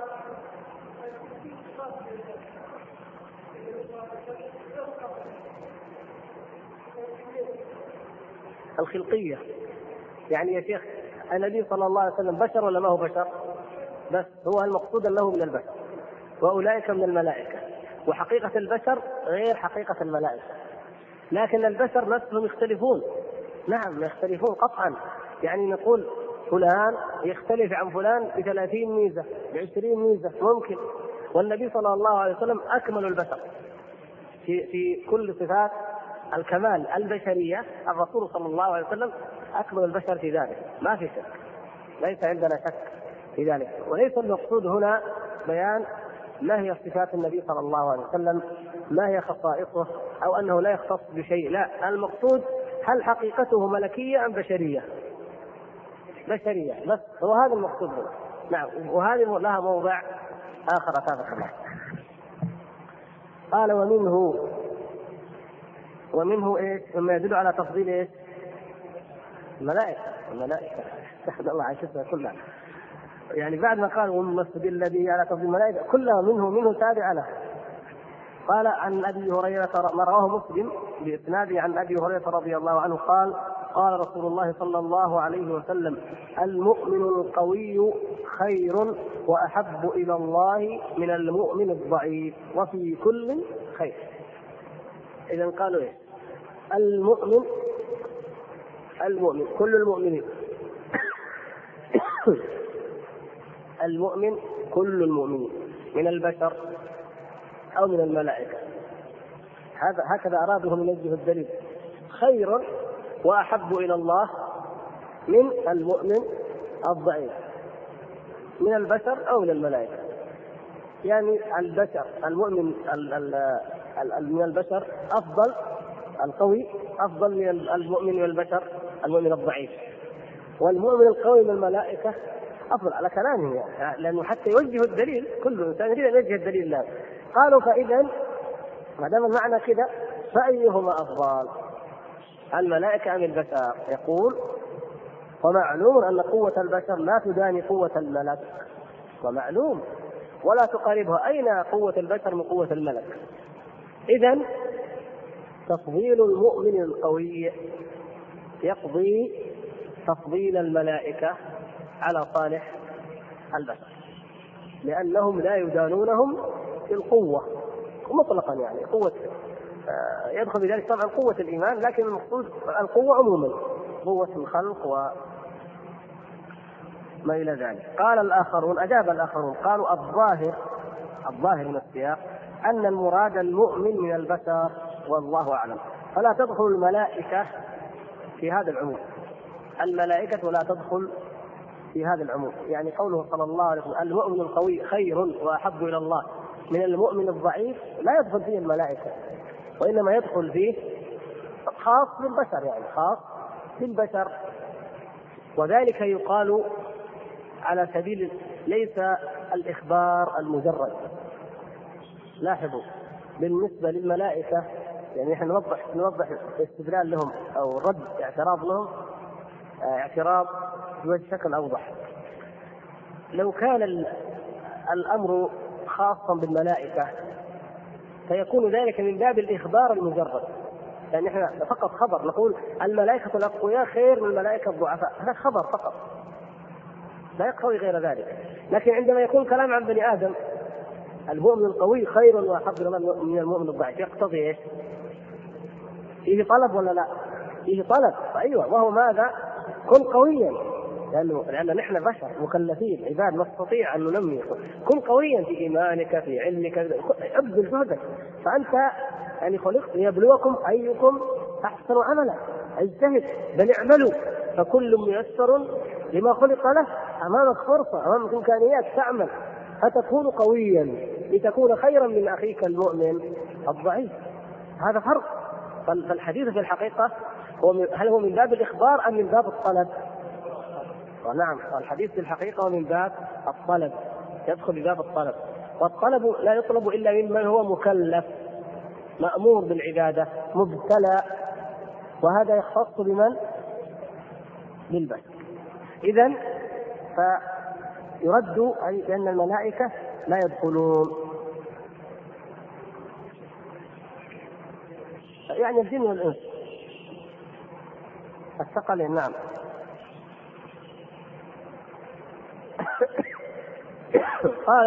الخلقية، يعني يا شيخ النبي صلى الله عليه وسلم بشر ولا ما هو بشر؟ بس هو المقصود له من البشر، وأولئك من الملائكة، وحقيقة البشر غير حقيقة الملائكة، لكن البشر نفسهم يختلفون. نعم يختلفون قطعا، يعني نقول فلان يختلف عن فلان ب30 ميزة ب20 ميزة ممكن، والنبي صلى الله عليه وسلم أكمل البشر في كل صفات الكمال البشرية. الرسول صلى الله عليه وسلم أكمل البشر في ذلك، ما في شك، ليس عندنا شك في ذلك. وليس المقصود هنا بيان ما هي صفات النبي صلى الله عليه وسلم، ما هي خصائصه، أو أنه لا يختص بشيء، لا، المقصود هل حقيقته ملكية أم بشرية؟ بشرية بس، هو هذا المقصود هنا. نعم، وهذه لها موضع آخر أسابق الله. قال ومنه إيش؟ مما يدل على تفضيل إيش؟ الملائكة سبحان الله عاشتها كلها، يعني بعد ما قال ومما استدل به على تفضيل الملائكة كلها منه تابع له. قال عن أبي هريرة رواه مسلم بإسناده عن أبي هريرة رضي الله عنه قال قال رسول الله صلى الله عليه وسلم المؤمن القوي خير وأحب إلى الله من المؤمن الضعيف وفي كل خير. إذن قالوا إيه؟ المؤمن كل المؤمنين المؤمن كل المؤمنين من البشر أو من الملائكة، هكذا أراده من وجه الدليل، خير وأحب إلى الله من المؤمن الضعيف من البشر أو من الملائكة. يعني البشر المؤمن من البشر أفضل، القوي أفضل من المؤمن من البشر المؤمن الضعيف، والمؤمن القوي من الملائكة أفضل على كلامه، يعني لأنه حتى يوجه الدليل، كل إنسان يريد أن يوجه الدليل له. قالوا فإذا ما دام المعنى كذا فأيهما أفضل، الملائكة أم البشر؟ يقول ومعلوم أن قوة البشر لا تداني قوة الملك، ومعلوم ولا تقاربها، أين قوة البشر من قوة الملك؟ إذن تفضيل المؤمن القوي يقضي تفضيل الملائكة على صالح البشر، لأنهم لا يدانونهم في القوة مطلقا، يعني قوة يدخل في ذلك طبعا قوة الإيمان، لكن المقصود القوة عموما، قوة الخلق وما إلى ذلك. قال الآخرون، أجاب الآخرون قالوا الظاهر من السياق أن المراد المؤمن من البشر والله أعلم، فلا تدخل الملائكة في هذا العموم، الملائكة لا تدخل في هذا العموم. يعني قوله صلى الله عليه وسلم المؤمن القوي خير وأحب إلى الله من المؤمن الضعيف، لا يدخل فيه الملائكة، وإنما يدخل فيه خاص بالبشر، يعني خاص بالبشر. وذلك يقال على سبيل ليس الإخبار المجرد. لاحظوا بالنسبة للملائكة، يعني نحن نوضح استدلال لهم أو رد اعتراض لهم اعتراض بشكل أوضح. لو كان الأمر خاصا بالملائكة فيكون ذلك من باب الإخبار المجرد، يعني احنا فقط خبر نقول الملائكة الأقوياء خير من الملائكة الضعفاء، هذا خبر فقط لا يقتضي غير ذلك. لكن عندما يكون كلام عن بني آدم المؤمن القوي خير وأحب إلى الله من المؤمن الضعيف، يقتضي ايش؟ فيه طلب ولا لا؟ فيه طلب، أيوة. وهو ماذا؟ كن قويا، لأن نحن بشر مكلفين عباد نستطيع أن ننمي. كن قويا في إيمانك في علمك، ابذل جهدك، فأنت يعني خلقت ليبلوكم أيكم أحسن عملا، اجتهد، بل اعملوا فكل ميسر لما خلق له. أمامك فرصة، أمامك إمكانيات تعمل، فتكون قويا لتكون خيرا من أخيك المؤمن الضعيف. هذا فرق. فالحديث في الحقيقة هل هو من باب الإخبار أم من باب الطلب؟ ونعم، الحديث في الحقيقة من باب الطلب، يدخل بباب الطلب، والطلب لا يطلب إلا ممن هو مكلف مأمور بالعبادة مبتلى، وهذا يختص بمن؟ بالبشر. إذن فيرد أي بأن الملائكة لا يدخلون، يعني الجن والإنس الثقلين. نعم. قال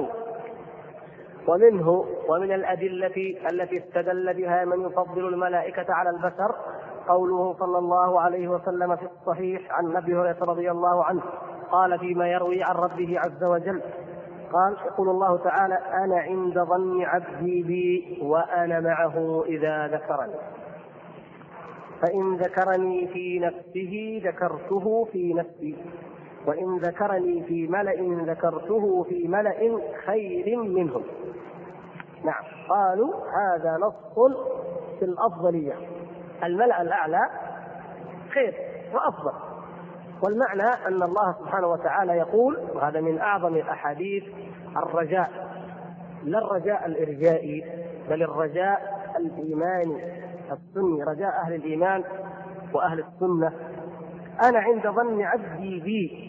ومن الأدلة التي استدل بها من يفضل الملائكة على البشر قوله صلى الله عليه وسلم في الصحيح عن أبي هريرة رضي الله عنه قال فيما يروي عن ربه عز وجل قال يقول الله تعالى أنا عند ظن عبدي بي وأنا معه إذا ذكرني، فإن ذكرني في نفسه ذكرته في نفسي، وإن ذكرني في ملأ ذكرته في ملأ خير منهم. نعم، قالوا هذا نص في الأفضلية، الملأ الأعلى خير وأفضل. والمعنى أن الله سبحانه وتعالى يقول، وهذا من أعظم الأحاديث، الرجاء لا الرجاء الإرجائي بل الرجاء الإيماني السني، رجاء أهل الإيمان وأهل السنة. أنا عند ظن عبدي بي.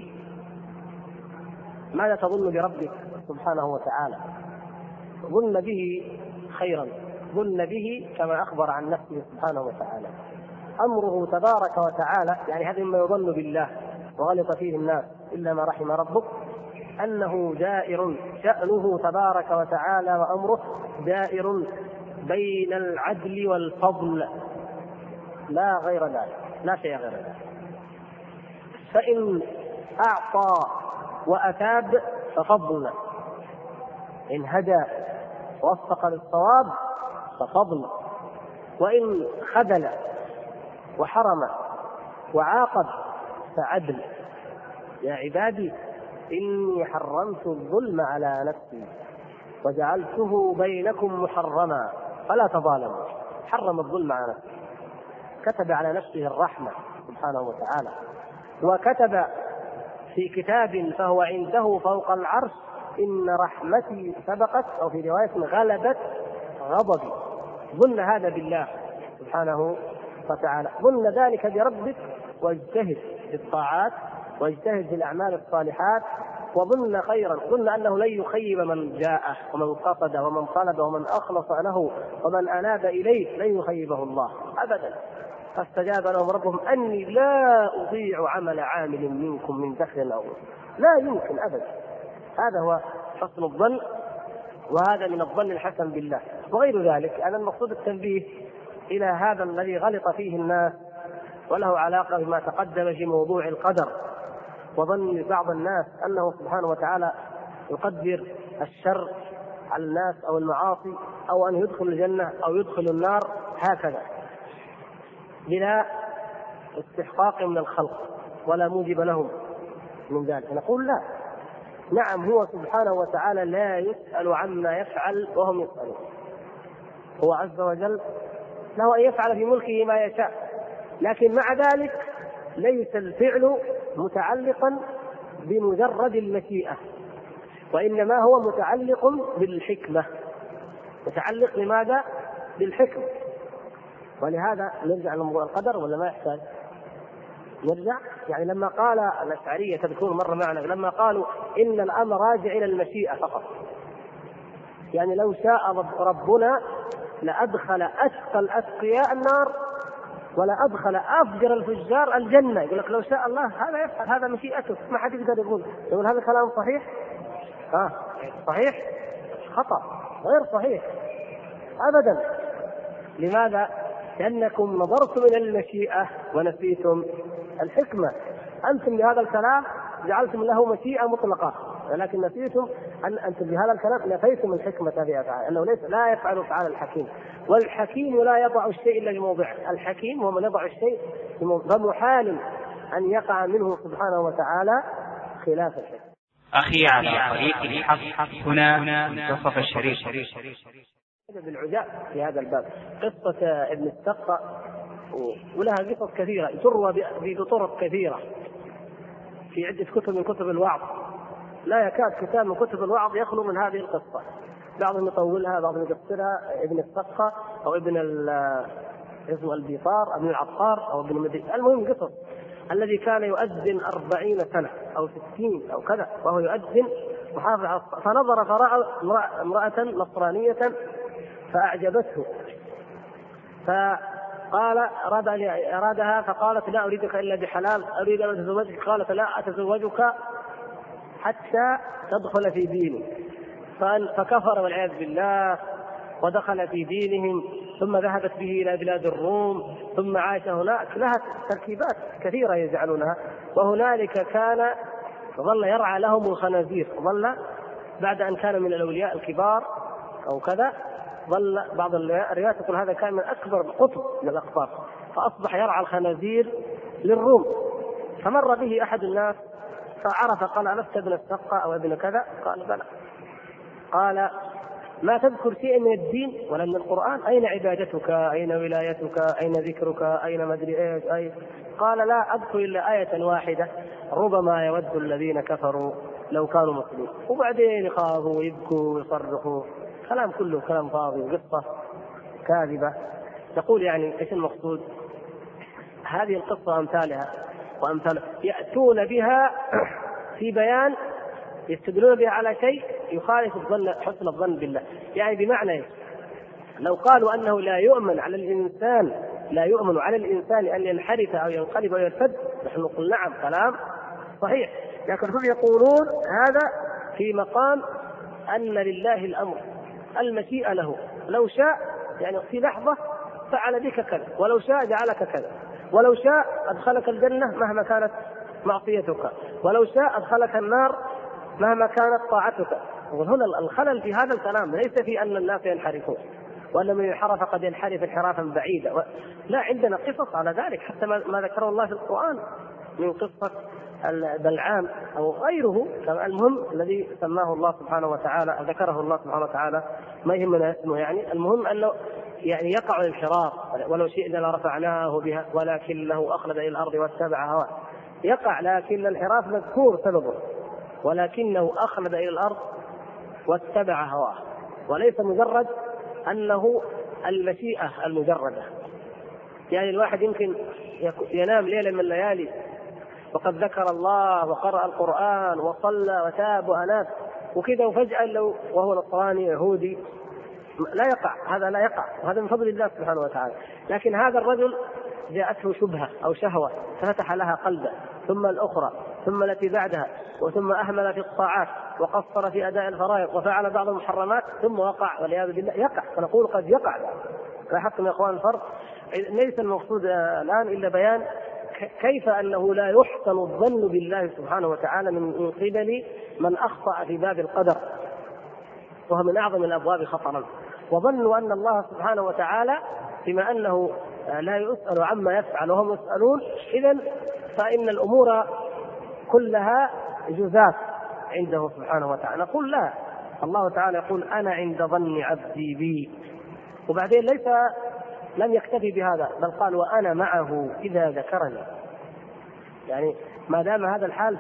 ماذا تظن بربك سبحانه وتعالى؟ ظن به خيرا، ظن به كما أخبر عن نفسه سبحانه وتعالى. أمره تبارك وتعالى، يعني هذا مما يظن بالله وغلط فيه الناس إلا ما رحم ربك، أنه دائر شأنه تبارك وتعالى وأمره دائر بين العدل والفضل، لا غير ذلك، لا شيء غير ذلك. فإن أعطى وأتاب ففضل، إن هدى ووفق للصواب ففضل، وإن خذل وحرم وعاقب فعدل. يا عبادي إني حرمت الظلم على نفسي وجعلته بينكم محرما فلا تظالموا. حرم الظلم على نفسه، كتب على نفسه الرحمة سبحانه وتعالى، وكتب في كتاب فهو عنده فوق العرش إن رحمتي سبقت، أو في رواية غلبت غضبي. ظن هذا بالله سبحانه وتعالى، ظن ذلك بربك، واجتهد في الطاعات واجتهد في الأعمال الصالحات، وظن خيرا، ظن أنه لن يخيب من جاءه ومن قصد ومن طلب ومن أخلص له ومن أناب إليه، لن يخيبه الله أبدا. فاستجاب لهم ربهم أني لا أضيع عمل عامل منكم من ذكر أو أنثى، لا يمكن أبدا. هذا هو حسن الظن وهذا من الظن الحسن بالله وغير ذلك. أنا المقصود التنبيه إلى هذا الذي غلط فيه الناس وله علاقة بما تقدم في موضوع القدر، وظن بعض الناس أنه سبحانه وتعالى يقدر الشر على الناس أو المعاصي أو أن يدخل الجنة أو يدخل النار هكذا بلا استحقاق من الخلق ولا موجب لهم من ذلك. نقول لا، نعم هو سبحانه وتعالى لا يسأل عما يفعل وهم يسألون. هو عز وجل له أن يفعل في ملكه ما يشاء، لكن مع ذلك ليس الفعل متعلقا بمجرد المشيئة، وإنما هو متعلق بالحكمة. متعلق لماذا؟ بالحكمة. ولهذا نرجع لموضوع القدر ولا ما يحتاج نرجع؟ يعني لما قال الأشعرية تذكرون مرة معنا لما قالوا إن الأمر راجع إلى المشيئة فقط، يعني لو شاء ربنا لأدخل أشقى الأشقياء النار ولا أدخل أفجر الفجار الجنة. يقول لك لو شاء الله هذا يفعل، هذا مشيئته، ما حد يقدر يقول هذا كلام صحيح؟ صحيح؟ خطأ، غير صحيح أبدا. لماذا؟ لأنكم نظرتم إلى المشيئة ونسيتم الحكمة. أنتم بهذا الكلام جعلتم له مشيئة مطلقة، ولكن نسيتم أن أنتم بهذا الكلام نفيتم الحكمة في أفعاله، أنه لا يفعل أفعال الحكيم، والحكيم لا يضع الشيء إلا بموضعه. الحكيم هو من يضع الشيء فمحال أن يقع منه سبحانه وتعالى خلاف الحكمة. أخي على طريق الحق هنا منتصف الشريف. بالعجاء في هذا الباب قصة ابن السقا، ولها قصص كثيرة تروى بطرق كثيرة في عدة كتب من كتب الوعظ. لا يكاد كتاب من كتب الوعظ يخلو من هذه القصة، بعضهم يطولها بعضهم يقصرها. ابن السقا أو ابن اسمه البيطار ابن العطار أو ابن مدين، المهم قصص الذي كان يؤذن 40 سنة أو 60 أو كذا وهو يؤذن وحافظ، فنظر فرأى امرأة نصرانية فأعجبته، فقال أرادها فقالت لا أريدك إلا بحلال، أريد أن أتزوجك. قالت لا أتزوجك حتى تدخل في ديني، فكفر والعياذ بالله ودخل في دينهم، ثم ذهبت به إلى بلاد الروم، ثم عاش هناك. لها تركيبات كثيرة يجعلونها. وهنالك كان ظل يرعى لهم الخنازير، ظل بعد أن كان من الأولياء الكبار أو كذا، ظل بعض الروايات تقول هذا كان من أكبر قطب من الأقطاب، فأصبح يرعى الخنازير للروم. فمر به أحد الناس فعرف، قال ألست ابن السقا أو ابن كذا؟ قال بلى. قال ما تذكر شيئا من الدين ولا من القرآن؟ أين عبادتك؟ أين ولايتك؟ أين ذكرك؟ أين مدري إيش؟ أي؟ قال لا أذكر إلا آية واحدة، ربما يود الذين كفروا لو كانوا مسلمين. وبعدين يخافوا ويبكوا ويصرخوا، كلام كله كلام فاضي وقصة كاذبة. يقول يعني إيش المقصود؟ هذه القصة أمثالها وأمثالها يأتون بها في بيان يستدلون بها على شيء يخالف الظن، حسن الظن بالله. يعني بمعنى لو قالوا أنه لا يؤمن على الإنسان أن ينحرف أو ينقلب أو يرتد، نحن نقول نعم كلام صحيح، لكن هم يقولون هذا في مقام أن لله الأمر، المشيئة له، لو شاء يعني في لحظة فعل بك كذا، ولو شاء جعلك كذا، ولو شاء أدخلك الجنة مهما كانت معصيتك، ولو شاء أدخلك النار مهما كانت طاعتك. وهنا الخلل في هذا الكلام ليس في أن الناس ينحرفون وأن من انحرف قد ينحرف انحرافا بعيدا، لا، عندنا قصص على ذلك، حتى ما ذكره الله في القرآن من قصة بلعام أو غيره. المهم الذي سماه الله سبحانه وتعالى، ذكره الله سبحانه وتعالى، ما يهمنا اسمه، يعني المهم أنه يعني يقع الانحراف، ولو شئنا لرفعناه بها ولكنه أخلد إلى الأرض واتبع هواه. يقع، لكن الانحراف مذكور سببه، ولكنه أخلد إلى الأرض واتبع هواه، وليس مجرد أنه المشيئة المجردة. يعني الواحد يمكن ينام ليلة من الليالي وقد ذكر الله وقرأ القرآن وصلى وتاب وأناب وكذا، وفجأة لو وهو نصراني يهودي لا يقع، هذا لا يقع، وهذا من فضل الله سبحانه وتعالى. لكن هذا الرجل جاءته شبهة أو شهوة ففتح لها قلبه، ثم الأخرى، ثم التي بعدها، وثم أهمل في الطاعات وقصر في أداء الفرائض وفعل بعض المحرمات ثم وقع والعياذ بالله، يقع، فنقول قد يقع. لاحظتم يا إخوان الفرق؟ ليس المقصود الآن إلا بيان كيف أنه لا يحسن الظن بالله سبحانه وتعالى من قبل من أخطأ في باب القدر، وهو من أعظم الأبواب خطرا. وظنوا أن الله سبحانه وتعالى بما أنه لا يسأل عما يفعل وهم يسألون، إذن فإن الأمور كلها جزاف عنده سبحانه وتعالى. نقول لا، الله تعالى يقول أنا عند ظن عبدي بي، وبعدين لم يكتفي بهذا بل قال وأنا معه إذا ذكرني. يعني ما دام هذا الحال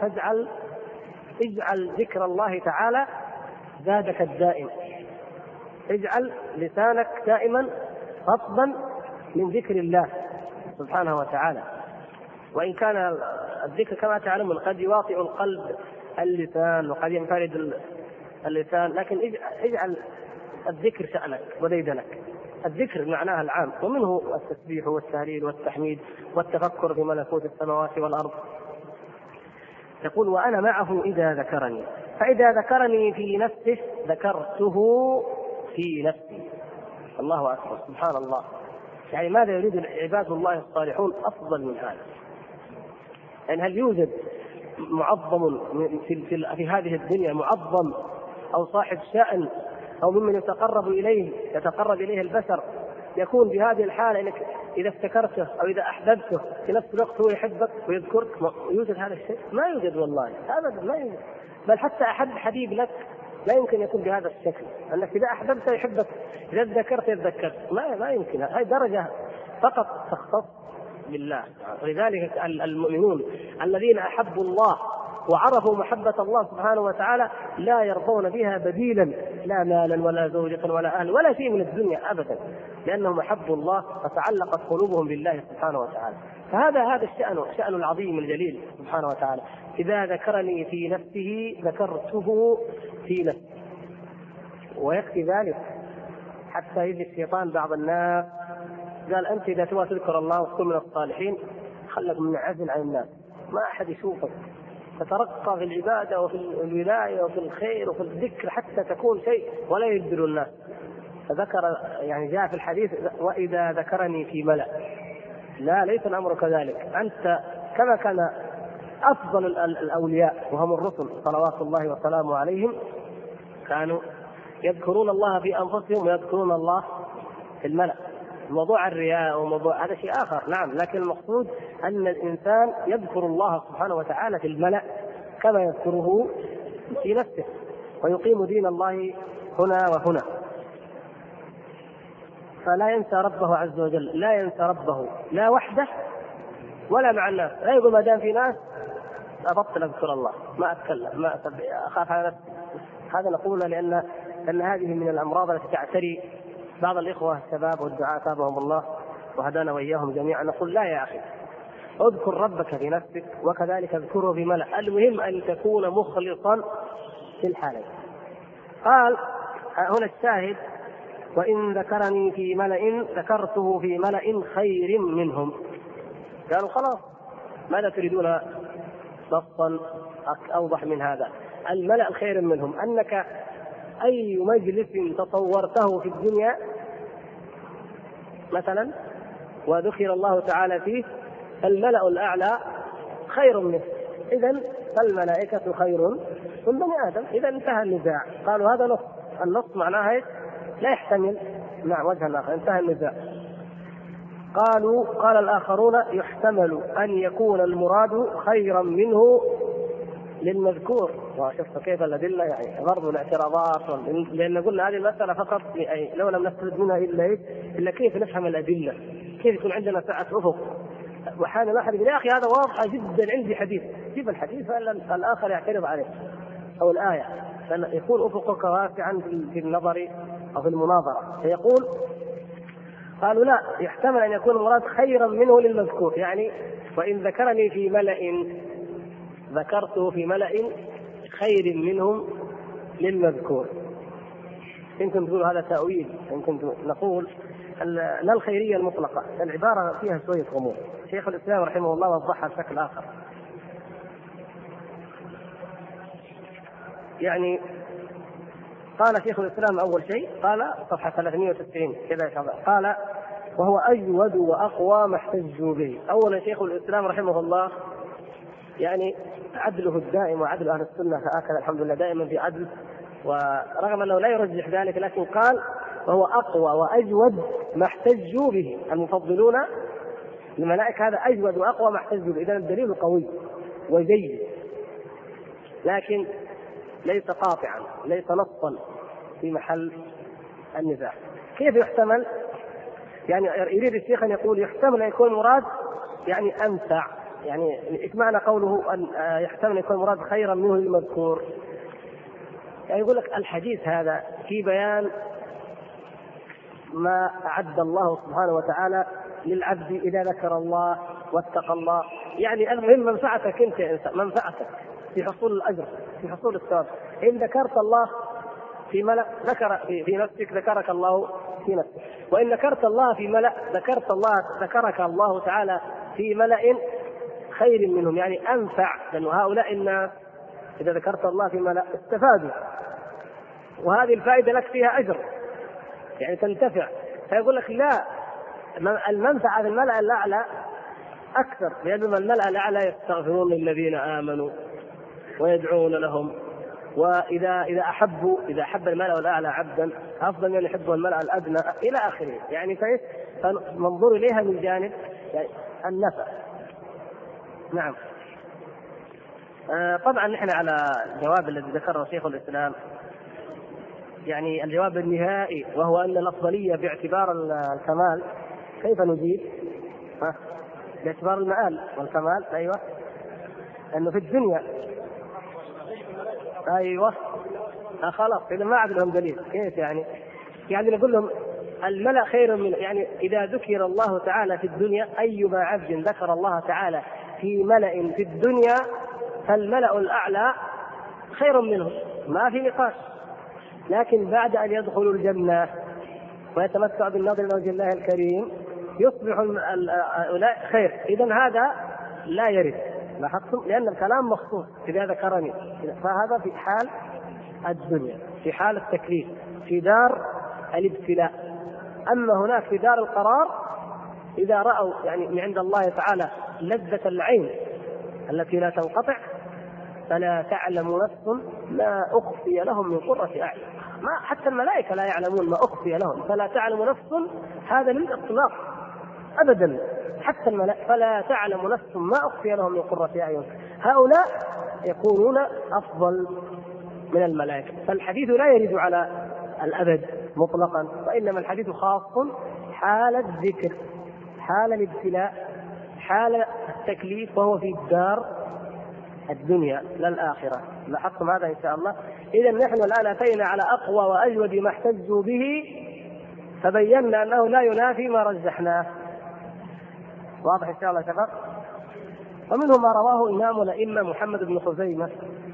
اجعل ذكر الله تعالى زادك الدائم، اجعل لسانك دائما رطبا من ذكر الله سبحانه وتعالى. وإن كان الذكر كما تعلمون قد يواطئ القلب اللسان وقد ينفرد اللسان، لكن اجعل الذكر شأنك وديدنك. الذكر معناها العام، ومنه التسبيح والتهليل والتحميد والتفكر في ملكوت السماوات والأرض. يقول وأنا معه إذا ذكرني، فإذا ذكرني في نفسه ذكرته في نفسي. الله أكبر، سبحان الله. يعني ماذا يريد عباد الله الصالحون أفضل من هذا؟ يعني هل يوجد معظم في هذه الدنيا معظم أو صاحب شأن أو ممن يتقرب إليه البشر يكون بهذه الحالة إنك إذا افتكرته أو إذا أحببته في نفس الوقت هو يحبك ويذكرك؟ يوجد هذا الشيء؟ ما يوجد والله، أبدا ما يوجد. بل حتى أحب حبيب لك لا يمكن يكون بهذا الشكل، أنك إذا أحببته يحبك، إذا ذكرت يتذكرك، ما يمكن. هذه درجة فقط تختص بالله. ولذلك المؤمنون الذين أحبوا الله وعرفوا محبة الله سبحانه وتعالى لا يرضون بها بديلا، لا مالا ولا زوجة ولا أهل ولا شيء من الدنيا أبدا، لأنهم أحبوا الله فتعلقت قلوبهم بالله سبحانه وتعالى. فهذا الشأن العظيم الجليل سبحانه وتعالى. إذا ذكرني في نفسه ذكرته في نفسي. ويكفي ذلك حتى يجي الشيطان بعض الناس قال أنت إذا تبغى تذكر الله وتكون من الصالحين خلك منعزل عن الناس، ما أحد يشوفك، تترقى في العبادة وفي الولاية وفي الخير وفي الذكر حتى تكون شيء ولا يدبر الناس. فذكر يعني جاء في الحديث وإذا ذكرني في ملأ. لا، ليس الأمر كذلك. أنت كما كان أفضل الأولياء وهم الرسل صلوات الله وسلامه عليهم كانوا يذكرون الله في أنفسهم ويذكرون الله في الملأ. موضوع الرياء وموضوع هذا شيء آخر، نعم، لكن المقصود أن الإنسان يذكر الله سبحانه وتعالى في الملأ كما يذكره في نفسه، ويقيم دين الله هنا وهنا. فلا ينسى ربه عز وجل، لا ينسى ربه لا وحده ولا مع الناس. لا يقول ما دام في ناس أبطل أذكر الله، ما أتكلم، ما أخاف على نفسي. هذا نقوله لأن هذه من الأمراض التي تعتري بعض الإخوة الشباب والدعاة تابهم الله وهدانا وإياهم جميعا. نقول لا يا أخي، اذكر ربك في نفسك وكذلك اذكره في ملأ. المهم أن تكون مخلصا في الحالين. قال هنا الشاهد وإن ذكرني في ملأ ذكرته في ملأ خير منهم. قالوا خلاص ماذا تريدون نصا أوضح من هذا؟ الملأ خير منهم أنك أي مجلس تصورته في الدنيا مثلا وذكر الله تعالى فيه الملأ الأعلى خير منه، إذن فالملائكة خير من بني آدم. إذا انتهى النزاع. قالوا هذا نص، النص معناه لا يحتمل مع وجه آخر، انتهى النزاع. قال الآخرون يحتمل أن يكون المراد خيرا منه للمذكور. وشفت كيف الأدلة، يعني ضرب الاعتراضات، لأن قلنا هذه المسألة فقط لو لم نستفد منها إلا كيف نفهم الأدلة، كيف يكون عندنا سعة أفق. وحان الواحد يقول يا أخي هذا واضح جدا عندي حديث، جيب الحديث فالآخر يعترض عليه أو الآية، فيكون أفقك واسعا في النظر أو في المناظرة. فيقول قالوا لا، يحتمل أن يكون المراد خيرا منه للمذكور، يعني وإن ذكرني في ملأ ذكرته في ملأ خير منهم للمذكور. يمكن تقول هذا تأويل، يمكن نقول لا الخيرية المطلقة، العبارة فيها شوية غموض. شيخ الإسلام رحمه الله وضحها بشكل آخر. يعني قال شيخ الإسلام أول شيء قال صفحة 390 كذا قال: وهو أجود وأقوى ما احتجوا به. أولا شيخ الإسلام رحمه الله يعني عدله الدائم وعدل أهل السنة هكذا الحمد لله دائما في عدل، ورغم أنه لا يرجح ذلك لكن قال: وهو أقوى وأجود ما احتجوا به المفضلون الملائكة، هذا أجود وأقوى ما احتجوا به. إذن الدليل قوي وجيد لكن ليس قاطعا، ليس نصا في محل النزاع. كيف يحتمل؟ يعني يريد الشيخ أن يقول يحتمل أن يكون مراد يعني أنفع، يعني إيش معنى قوله أن يحتمل أن يكون مراد خيرا منه المذكور؟ يعني يقول لك الحديث هذا في بيان ما أعد الله سبحانه وتعالى للعبد إذا ذكر الله واتقى الله. يعني المهم منفعتك أنت يا إنسان، منفعتك في حصول الأجر، في حصول الثواب. إن ذكرت الله في ملأ ذكر في نفسك ذكرك الله في نفسك، وإن ذكرت الله في ملأ ذكرك الله تعالى في ملأ خير منهم، يعني أنفع، لأن هؤلاء الناس إذا ذكرت الله في ملأ استفادوا، وهذه الفائدة لك فيها أجر، يعني تنتفع. فيقول لك لا، المنفعة في الملأ الأعلى أكثر، لأن الملأ الأعلى يستغفرون للذين آمنوا ويدعون لهم، وإذا أحب الملأ الأعلى عبدا أفضل من يحبه الملأ الأدنى إلى آخره. يعني فننظر إليها من جانب يعني النفع. نعم. طبعا نحن على الجواب الذي ذكره شيخ الإسلام يعني الجواب النهائي، وهو أن الأفضلية باعتبار الكمال. كيف نجيب؟ باعتبار المآل والكمال. أيوة، أنه في الدنيا. أيوة، خلاص إذا ما عاد لهم دليل. كيف يعني نقول لهم الملأ خير من، يعني إذا ذكر الله تعالى في الدنيا، أيما عبد ذكر الله تعالى في ملأ في الدنيا فالملأ الأعلى خير منه، ما في نقاش. لكن بعد أن يدخلوا الجنة ويتمتع بالنظر إلى وجه الله الكريم يصبح هؤلاء خير. إذن هذا لا يرد، لاحظتم؟ لأن الكلام مخصوص إذا ذكرني، فهذا في حال الدنيا، في حال التكليف، في دار الابتلاء. أما هناك في دار القرار إذا رأوا يعني من عند الله تعالى لذة العين التي لا تنقطع فلا تعلم نفس ما أخفي لهم من قرة أعين. ما حتى الملائكة لا يعلمون ما أخفي لهم، فلا تعلم نفس هذا للإطلاق أبدا، حتى الملائكة فلا تعلم نفس ما أخفي لهم من قرة أعين. هؤلاء يكونون أفضل من الملائكة. فالحديث لا يرد على الأبد مطلقا، وإنما الحديث خاص حال الذكر، حال الابتلاء، حال التكليف، وهو في الدار الدنيا لا الآخرة. لاحظتم هذا إن شاء الله؟ إذا نحن الآن أتينا على أقوى وأجود ما احتجوا به، فبينا أنه لا ينافي ما رجحناه. واضح إن شاء الله شباب؟ ومنه ما رواه إمام الأئمة محمد بن خزيمة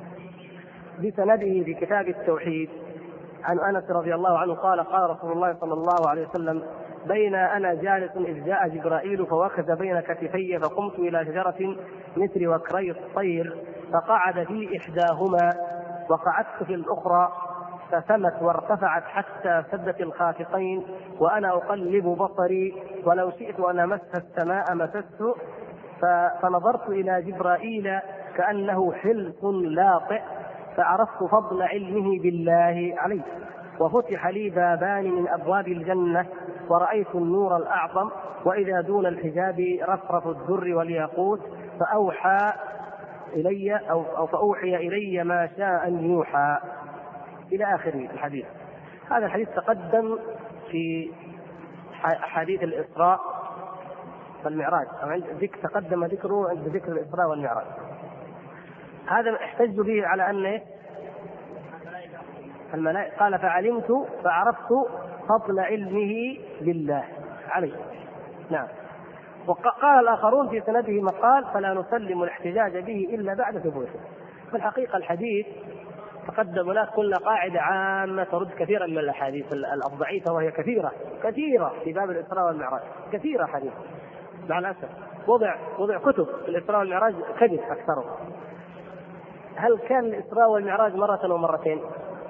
بسنده في كتاب التوحيد عن أنس رضي الله عنه قال: قال رسول الله صلى الله عليه وسلم: بين أنا جالس إذ جاء جبرائيل فوكز بين كتفي، فقمت إلى شجرة مثل وكري الطير فقعد في إحداهما وقعدت في الأخرى فسمت وارتفعت حتى سدت الخافقين، وأنا أقلب بصري ولو شئت أن أمس السماء مسست، فنظرت إلى جبرائيل كأنه حلق لاطئ، فعرفت فضل علمه بالله عليه، وفتح لي بابان من أبواب الجنة، ورأيت النور الأعظم، وإذا دون الحجاب رفرف الدر والياقوت، فأوحي إلي ما شاء أن يوحى، إلى آخر الحديث. هذا الحديث تقدم في حديث الإسراء والمعراج، أو تقدم ذكره عند ذكر الإسراء والمعراج. هذا احتج به على أن الملائكة قال: فعرفت فضل علمه بالله عليه. نعم. وقال الآخرون في سنده مقال: فلا نسلم الاحتجاج به إلا بعد ثبوته. في الحقيقة الحديث تقدم لك كل قاعدة عامة ترد كثيرا من الأحاديث الضعيفة، وهي كثيرة في باب الإسراء والمعراج، كثيرة حديث مع الأسف. وضع كتب في الإسراء والمعراج كذب أكثره. هل كان الإسراء والمعراج مرة أو مرتين؟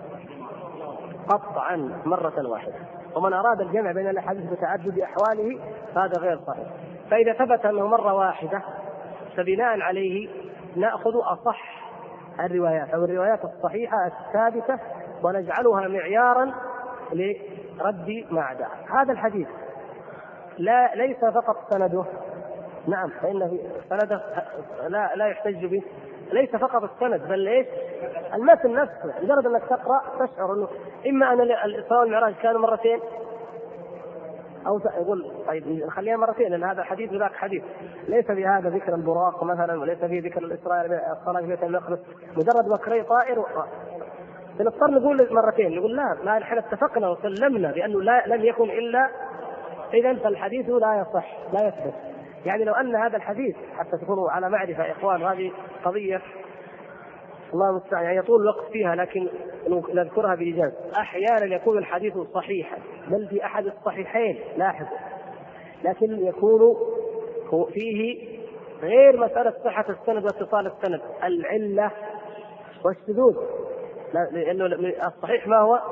قطعا مرة واحدة. ومن أراد الجمع بين الأحاديث بتعدد أحواله فهذا غير صحيح. فإذا ثبت أنه مرة واحدة فبناء عليه نأخذ أصح الروايات أو الروايات الصحيحة الثابتة ونجعلها معيارا لرد ما عداه. هذا الحديث ليس فقط سنده، نعم، فإن في سنده لا يحتج به، ليس فقط السند بل ايش؟ المتن نفسه. مجرد انك تقرا تشعر انه اما ان الاسراء والمعراج كانوا مرتين، او يقول طيب خلينا مرتين لان هذا حديث وذاك حديث، ليس في هذا ذكر البراق مثلا وليس في ذكر الاسراء الصلاه في بيت المقدس، مجرد وكري طائر نضطر نقول مرتين. نقول لا نحن اتفقنا وسلمنا بانه لم يكن الا، اذا فالحديث لا يصح لا يثبت. يعني لو ان هذا الحديث حتى تكونوا على معرفه يا اخوان، هذه قضيه الله المستعان يعني يطول الوقت فيها لكن نذكرها بإيجاز. احيانا يكون الحديث صحيحا بل في احد الصحيحين لاحظ، لكن يكون فيه غير مساله صحه السند واتصال السند، العله والشذوذ، لانه الصحيح ما هو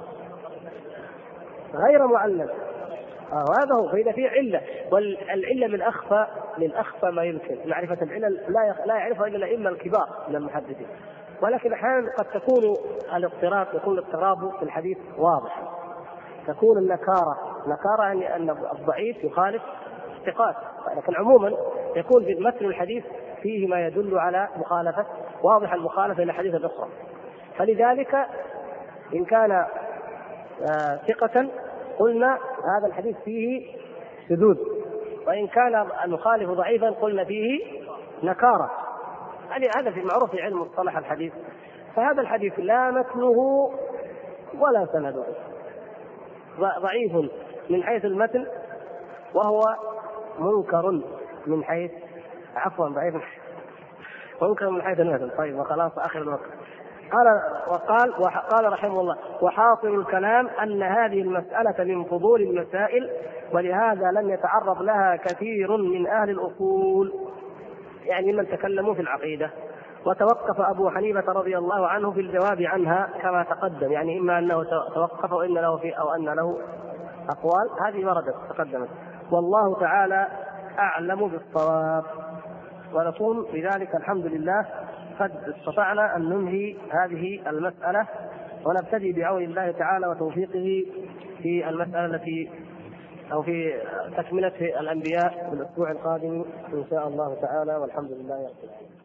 غير معلل، وهذا هو. فإذا في علة، والعلة من أخفى ما يمكن معرفة العلل، لا يعرفها إلا الأئمة الكبار من المحدثين. ولكن أحيانا قد تكون يكون الاضطراب في الحديث واضح، تكون النكارة يعني أن الضعيف يخالف الثقات، لكن عموما يكون في متن الحديث فيه ما يدل على مخالفة واضح المخالفة إلى الحديث الأخرى. فلذلك إن كان ثقة قلنا هذا الحديث فيه شذوذ، وإن كان المخالف ضعيفا قلنا فيه نكارة. يعني هذا في معروف في علم مصطلح الحديث. فهذا الحديث لا متنه ولا سنده، ضعيف من حيث المتن وهو منكر من حيث ضعيف منكر من حيث المتن. طيب وخلاص آخر الوقت. قال رحمه الله: وحاصل الكلام أن هذه المسألة من فضول المسائل، ولهذا لم يتعرض لها كثير من أهل الأصول، يعني من تكلموا في العقيدة. وتوقف أبو حنيفة رضي الله عنه في الجواب عنها كما تقدم، يعني إما أنه توقف وإن له أو أن له أقوال، هذه وردت تقدمت. والله تعالى أعلم بالصواب. ونكون بذلك الحمد لله قد استطعنا أن ننهي هذه المسألة، ونبتدي بعون الله تعالى وتوفيقه في المسألة التي أو في تكملة الأنبياء في الأسبوع القادم إن شاء الله تعالى، والحمد لله رب العالمين.